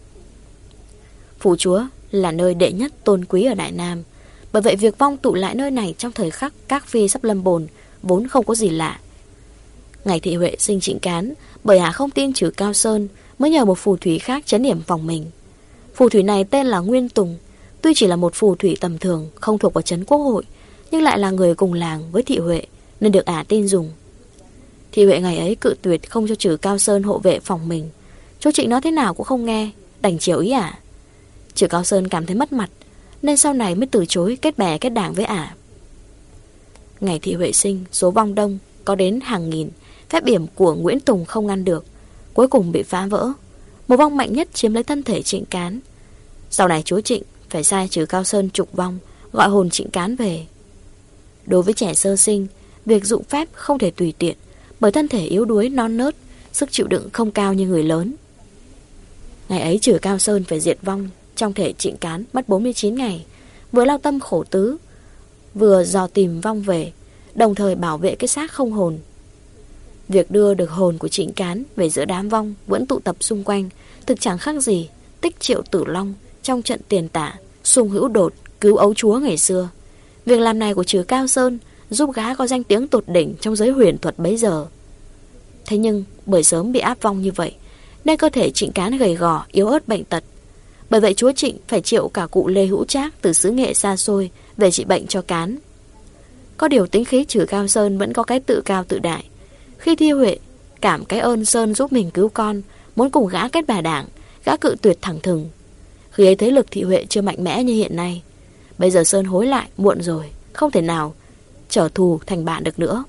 Phủ chúa là nơi đệ nhất tôn quý ở Đại Nam, bởi vậy việc vong tụ lại nơi này trong thời khắc các phi sắp lâm bồn vốn không có gì lạ. Ngày Thị Huệ sinh Trịnh Cán, bởi Hà không tin Trừ Cao Sơn, mới nhờ một phù thủy khác trấn yểm phòng mình. Phù thủy này tên là Nguyên Tùng. Tuy chỉ là một phù thủy tầm thường, không thuộc vào trấn quốc hội, nhưng lại là người cùng làng với Thị Huệ, nên được Ả tin dùng. Thị Huệ ngày ấy cự tuyệt không cho Trừ Cao Sơn hộ vệ phòng mình. Chú Trịnh nói thế nào cũng không nghe, đành chiều ý Ả. Trừ Cao Sơn cảm thấy mất mặt, nên sau này mới từ chối kết bè kết đảng với Ả. Ngày Thị Huệ sinh, số vong đông, có đến hàng nghìn, phép yểm của Nguyễn Tùng không ngăn được, cuối cùng bị phá vỡ. Một vong mạnh nhất chiếm lấy thân thể Trịnh Cán. Sau này chúa Trịnh phải sai Trừ Cao Sơn trục vong, gọi hồn Trịnh Cán về. Đối với trẻ sơ sinh, việc dụng phép không thể tùy tiện, bởi thân thể yếu đuối non nớt, sức chịu đựng không cao như người lớn. Ngày ấy Trừ Cao Sơn phải diệt vong trong thể Trịnh Cán mất bốn mươi chín ngày, vừa lao tâm khổ tứ, vừa dò tìm vong về, đồng thời bảo vệ cái xác không hồn. Việc đưa được hồn của Trịnh Cán về giữa đám vong vẫn tụ tập xung quanh, thực chẳng khác gì Tích Triệu Tử Long trong trận tiền tả Sùng Hữu Đột cứu ấu chúa ngày xưa. Việc làm này của Trừ Cao Sơn giúp gã có danh tiếng tột đỉnh trong giới huyền thuật bấy giờ. Thế nhưng bởi sớm bị áp vong như vậy, nên cơ thể Trịnh Cán gầy gò, yếu ớt bệnh tật. Bởi vậy chúa Trịnh phải triệu cả cụ Lê Hữu Trác từ xứ Nghệ xa xôi về trị bệnh cho Cán. Có điều tính khí Trừ Cao Sơn vẫn có cái tự cao tự đại. Khi Thi Huệ cảm cái ơn Sơn giúp mình cứu con, muốn cùng gã kết bà đảng, gã cự tuyệt thẳng thừng. Khi ấy thế lực Thị Huệ chưa mạnh mẽ như hiện nay. Bây giờ Sơn hối lại muộn rồi, không thể nào trở thù thành bạn được nữa.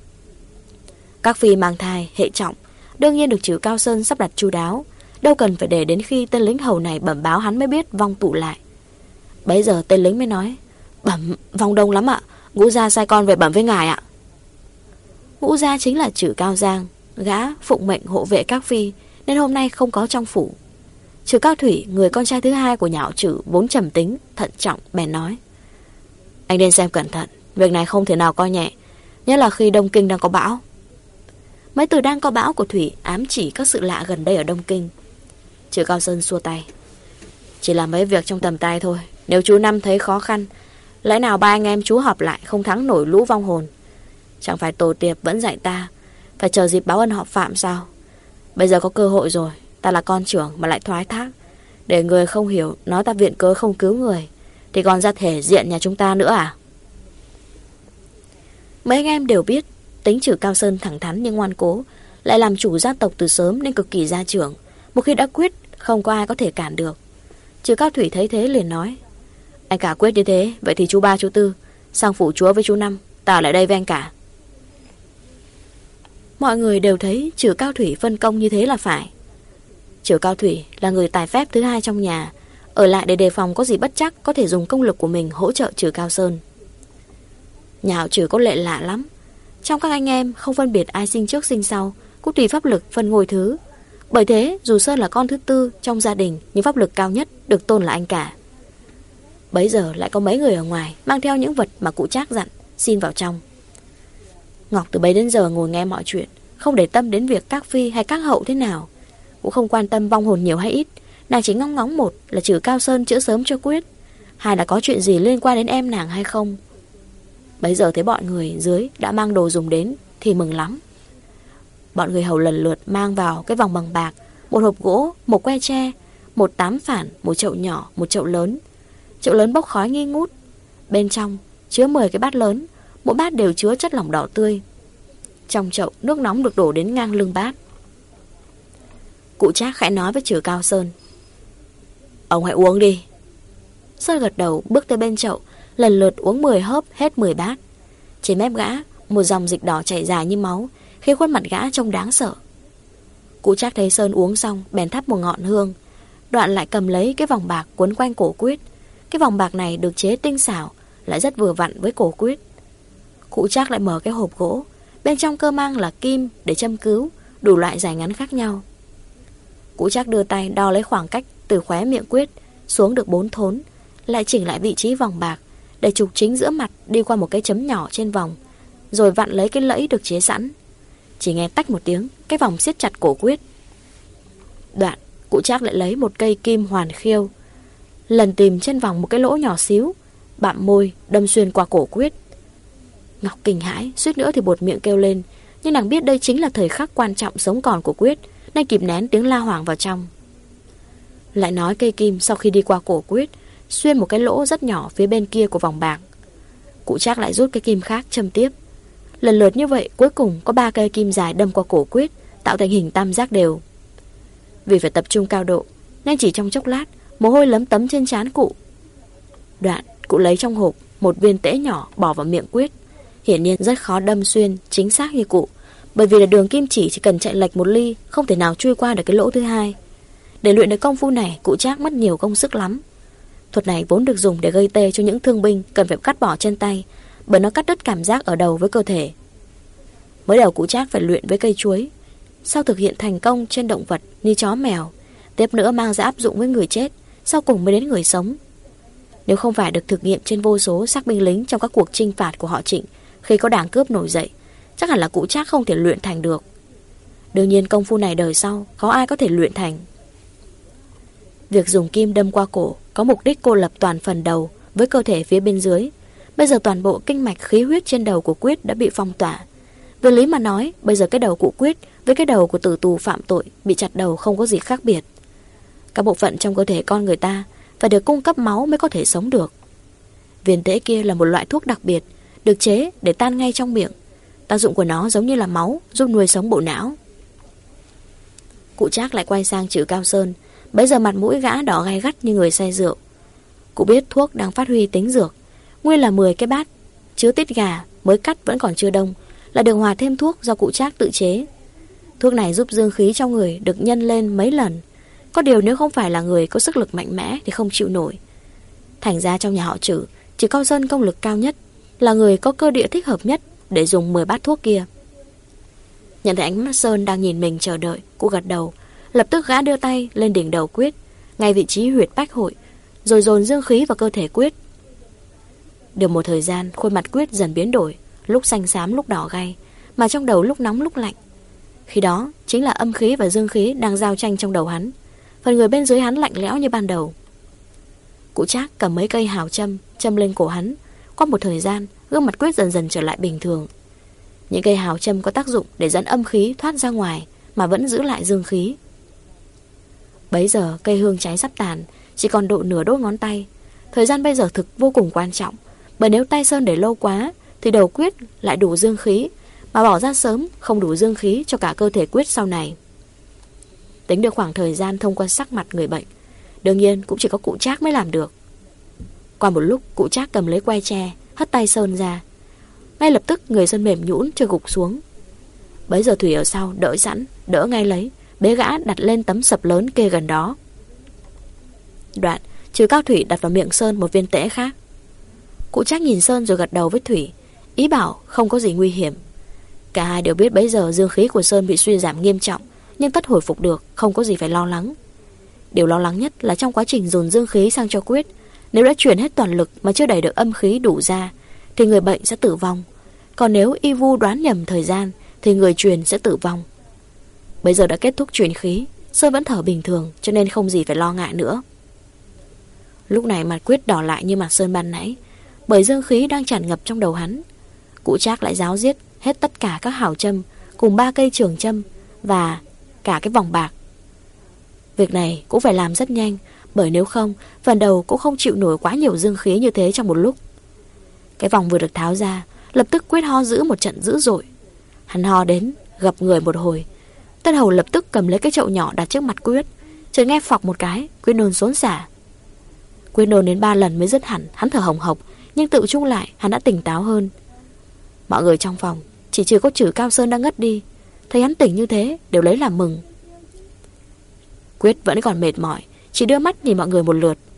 Các phi mang thai hệ trọng, đương nhiên được Trừ Cao Sơn sắp đặt chu đáo, đâu cần phải để đến khi tên lính hầu này bẩm báo hắn mới biết vong tụ lại. Bấy giờ tên lính mới nói: Bẩm, vong đông lắm ạ, Ngũ gia sai con về bẩm với ngài ạ. Ngũ gia chính là Trừ Cao Giang, gã phụng mệnh hộ vệ các phi, nên hôm nay không có trong phủ. Trừ Cao Thủy, người con trai thứ hai của nhà họ Trừ, vốn trầm tính, thận trọng, bèn nói: Anh nên xem cẩn thận, việc này không thể nào coi nhẹ, nhất là khi Đông Kinh đang có bão. Mấy từ đang có bão của Thủy ám chỉ các sự lạ gần đây ở Đông Kinh. Trừ Cao Sơn xua tay: Chỉ là mấy việc trong tầm tay thôi. Nếu chú Năm thấy khó khăn, lẽ nào ba anh em chú họp lại không thắng nổi lũ vong hồn? Chẳng phải tổ tiệp vẫn dạy ta phải chờ dịp báo ân họ Phạm sao? Bây giờ có cơ hội rồi, ta là con trưởng mà lại thoái thác, để người không hiểu nói ta viện cớ không cứu người, thì còn ra thể diện nhà chúng ta nữa à? Mấy anh em đều biết tính Trừ Cao Sơn thẳng thắn nhưng ngoan cố, lại làm chủ gia tộc từ sớm nên cực kỳ gia trưởng. Một khi đã quyết, không có ai có thể cản được. Trừ Cao Thủy thấy thế liền nói: Anh cả quyết như thế, vậy thì chú ba chú tư sang phủ chúa với chú Năm, ta ở lại đây với anh cả. Mọi người đều thấy Trừ Cao Thủy phân công như thế là phải. Trừ Cao Thủy là người tài phép thứ hai trong nhà, ở lại để đề phòng có gì bất chắc, có thể dùng công lực của mình hỗ trợ Trừ Cao Sơn. Nhà họ Trừ có lệ lạ lắm. Trong các anh em không phân biệt ai sinh trước sinh sau, cũng tùy pháp lực phân ngôi thứ. Bởi thế dù Sơn là con thứ tư trong gia đình, nhưng pháp lực cao nhất được tôn là anh cả. Bấy giờ lại có mấy người ở ngoài mang theo những vật mà cụ Trác dặn, xin vào trong. Ngọc từ bấy đến giờ ngồi nghe mọi chuyện, không để tâm đến việc các phi hay các hậu thế nào, cũng không quan tâm vong hồn nhiều hay ít. Nàng chỉ ngóng ngóng, một là Trừ Cao Sơn chữa sớm cho quyết, hai là có chuyện gì liên quan đến em nàng hay không. Bấy giờ thấy bọn người dưới đã mang đồ dùng đến thì mừng lắm. Bọn người hầu lần lượt mang vào cái vòng bằng bạc, một hộp gỗ, một que tre, một tám phản, một chậu nhỏ, một chậu lớn. Chậu lớn bốc khói nghi ngút, bên trong chứa mười cái bát lớn, mỗi bát đều chứa chất lỏng đỏ tươi. Trong chậu nước nóng được đổ đến ngang lưng bát. Cụ Trác khẽ nói với Trừ Cao Sơn: Ông hãy uống đi. Sơn gật đầu bước tới bên chậu, lần lượt uống mười hớp hết mười bát. Trên mép gã một dòng dịch đỏ chảy dài như máu, khiến khuôn mặt gã trông đáng sợ. Cụ Trác thấy Sơn uống xong bèn thắp một ngọn hương, đoạn lại cầm lấy cái vòng bạc quấn quanh cổ quyết. Cái vòng bạc này được chế tinh xảo, lại rất vừa vặn với cổ quyết. Cụ Trác lại mở cái hộp gỗ, bên trong cơ mang là kim để châm cứu, đủ loại dài ngắn khác nhau. Cụ Trác đưa tay đo lấy khoảng cách từ khóe miệng quyết xuống được bốn thốn, lại chỉnh lại vị trí vòng bạc để trục chính giữa mặt đi qua một cái chấm nhỏ trên vòng, rồi vặn lấy cái lẫy được chế sẵn. Chỉ nghe tách một tiếng, cái vòng siết chặt cổ quyết. Đoạn cụ Trác lại lấy một cây kim hoàn khiêu, lần tìm trên vòng một cái lỗ nhỏ xíu, bặm môi đâm xuyên qua cổ quyết. Ngọc kinh hãi, suýt nữa thì buột miệng kêu lên, nhưng nàng biết đây chính là thời khắc quan trọng sống còn của quyết, nên kịp nén tiếng la hoảng vào trong. Lại nói cây kim sau khi đi qua cổ quyết, xuyên một cái lỗ rất nhỏ phía bên kia của vòng bạc. Cụ Trác lại rút cái kim khác châm tiếp. Lần lượt như vậy, cuối cùng có ba cây kim dài đâm qua cổ quyết, tạo thành hình tam giác đều. Vì phải tập trung cao độ, nên chỉ trong chốc lát, mồ hôi lấm tấm trên trán cụ. Đoạn cụ lấy trong hộp một viên tễ nhỏ bỏ vào miệng quyết, hiển nhiên rất khó đâm xuyên chính xác như cụ, bởi vì là đường kim chỉ chỉ cần chạy lệch một ly không thể nào chui qua được cái lỗ thứ hai. Để luyện được công phu này, cụ Trác mất nhiều công sức lắm. Thuật này vốn được dùng để gây tê cho những thương binh cần phải cắt bỏ chân tay, bởi nó cắt đứt cảm giác ở đầu với cơ thể. Mới đầu cụ Trác phải luyện với cây chuối, sau thực hiện thành công trên động vật như chó mèo, tiếp nữa mang ra áp dụng với người chết, sau cùng mới đến người sống. Nếu không phải được thực nghiệm trên vô số xác binh lính trong các cuộc chinh phạt của họ Trịnh khi có đảng cướp nổi dậy, chắc hẳn là cụ Trác không thể luyện thành được. Đương nhiên công phu này đời sau khó ai có thể luyện thành. Việc dùng kim đâm qua cổ có mục đích cô lập toàn phần đầu với cơ thể phía bên dưới. Bây giờ toàn bộ kinh mạch khí huyết trên đầu của Quyết đã bị phong tỏa. Về lý mà nói, bây giờ cái đầu của Quyết với cái đầu của tử tù phạm tội bị chặt đầu không có gì khác biệt. Các bộ phận trong cơ thể con người ta phải được cung cấp máu mới có thể sống được. Viên tễ kia là một loại thuốc đặc biệt, được chế để tan ngay trong miệng. Tác dụng của nó giống như là máu, giúp nuôi sống bộ não. Cụ Trác lại quay sang Trử Cao Sơn. Bấy giờ mặt mũi gã đỏ gay gắt như người say rượu. Cụ biết thuốc đang phát huy tính dược. Nguyên là mười cái bát chứa tiết gà mới cắt vẫn còn chưa đông, là được hòa thêm thuốc do cụ Trác tự chế. Thuốc này giúp dương khí trong người được nhân lên mấy lần. Có điều nếu không phải là người có sức lực mạnh mẽ thì không chịu nổi. Thành ra trong nhà họ Trử, Trử Cao Sơn công lực cao nhất, là người có cơ địa thích hợp nhất để dùng mười bát thuốc kia. Nhận thấy ánh mắt Sơn đang nhìn mình chờ đợi, cụ gật đầu. Lập tức gã đưa tay lên đỉnh đầu Quyết, ngay vị trí huyệt bách hội, rồi dồn dương khí vào cơ thể Quyết. Được một thời gian, khuôn mặt Quyết dần biến đổi, lúc xanh xám lúc đỏ gay, mà trong đầu lúc nóng lúc lạnh. Khi đó chính là âm khí và dương khí đang giao tranh trong đầu hắn. Phần người bên dưới hắn lạnh lẽo như ban đầu. Cụ Trác cầm mấy cây hào châm châm lên cổ hắn. Qua một thời gian, gương mặt Quyết dần dần trở lại bình thường. Những cây hào châm có tác dụng để dẫn âm khí thoát ra ngoài, mà vẫn giữ lại dương khí. Bấy giờ cây hương cháy sắp tàn, chỉ còn độ nửa đốt ngón tay. Thời gian bây giờ thực vô cùng quan trọng, bởi nếu tay Sơn để lâu quá thì đầu Quyết lại đủ dương khí, mà bỏ ra sớm không đủ dương khí cho cả cơ thể Quyết sau này. Tính được khoảng thời gian thông qua sắc mặt người bệnh, đương nhiên cũng chỉ có cụ Trác mới làm được. Qua một lúc, cụ Trác cầm lấy que tre, hất tay Sơn ra. Ngay lập tức người Sơn mềm nhũn trôi gục xuống. Bấy giờ Thủy ở sau đỡ sẵn, đỡ ngay lấy, bế gã đặt lên tấm sập lớn kê gần đó. Đoạn Trừ Cao Thủy đặt vào miệng Sơn một viên tễ khác. Cụ Trác nhìn Sơn rồi gật đầu với Thủy, ý bảo không có gì nguy hiểm. Cả hai đều biết bấy giờ dương khí của Sơn bị suy giảm nghiêm trọng, nhưng tất hồi phục được, không có gì phải lo lắng. Điều lo lắng nhất là trong quá trình dồn dương khí sang cho Quyết, nếu đã chuyển hết toàn lực mà chưa đẩy được âm khí đủ ra thì người bệnh sẽ tử vong. Còn nếu y vu đoán nhầm thời gian thì người truyền sẽ tử vong. Bây giờ đã kết thúc truyền khí, Sơn vẫn thở bình thường, cho nên không gì phải lo ngại nữa. Lúc này mặt Quyết đỏ lại như mặt Sơn ban nãy, bởi dương khí đang tràn ngập trong đầu hắn. Cụ Trác lại ráo riết hết tất cả các hào châm cùng ba cây trường châm và cả cái vòng bạc. Việc này cũng phải làm rất nhanh, bởi nếu không, phần đầu cũng không chịu nổi quá nhiều dương khí như thế trong một lúc. Cái vòng vừa được tháo ra, lập tức Quyết ho dữ một trận dữ dội. Hắn ho đến gập người một hồi. Tân hầu lập tức cầm lấy cái chậu nhỏ đặt trước mặt Quyết, chợt nghe phọc một cái, Quyết nôn xốn xả. Quyết nôn đến ba lần mới dứt hẳn. Hắn thở hồng hộc, nhưng tự chung lại hắn đã tỉnh táo hơn. Mọi người trong phòng chỉ trừ có Trử Cao Sơn đang ngất đi, thấy hắn tỉnh như thế đều lấy làm mừng. Quyết vẫn còn mệt mỏi, chỉ đưa mắt nhìn mọi người một lượt.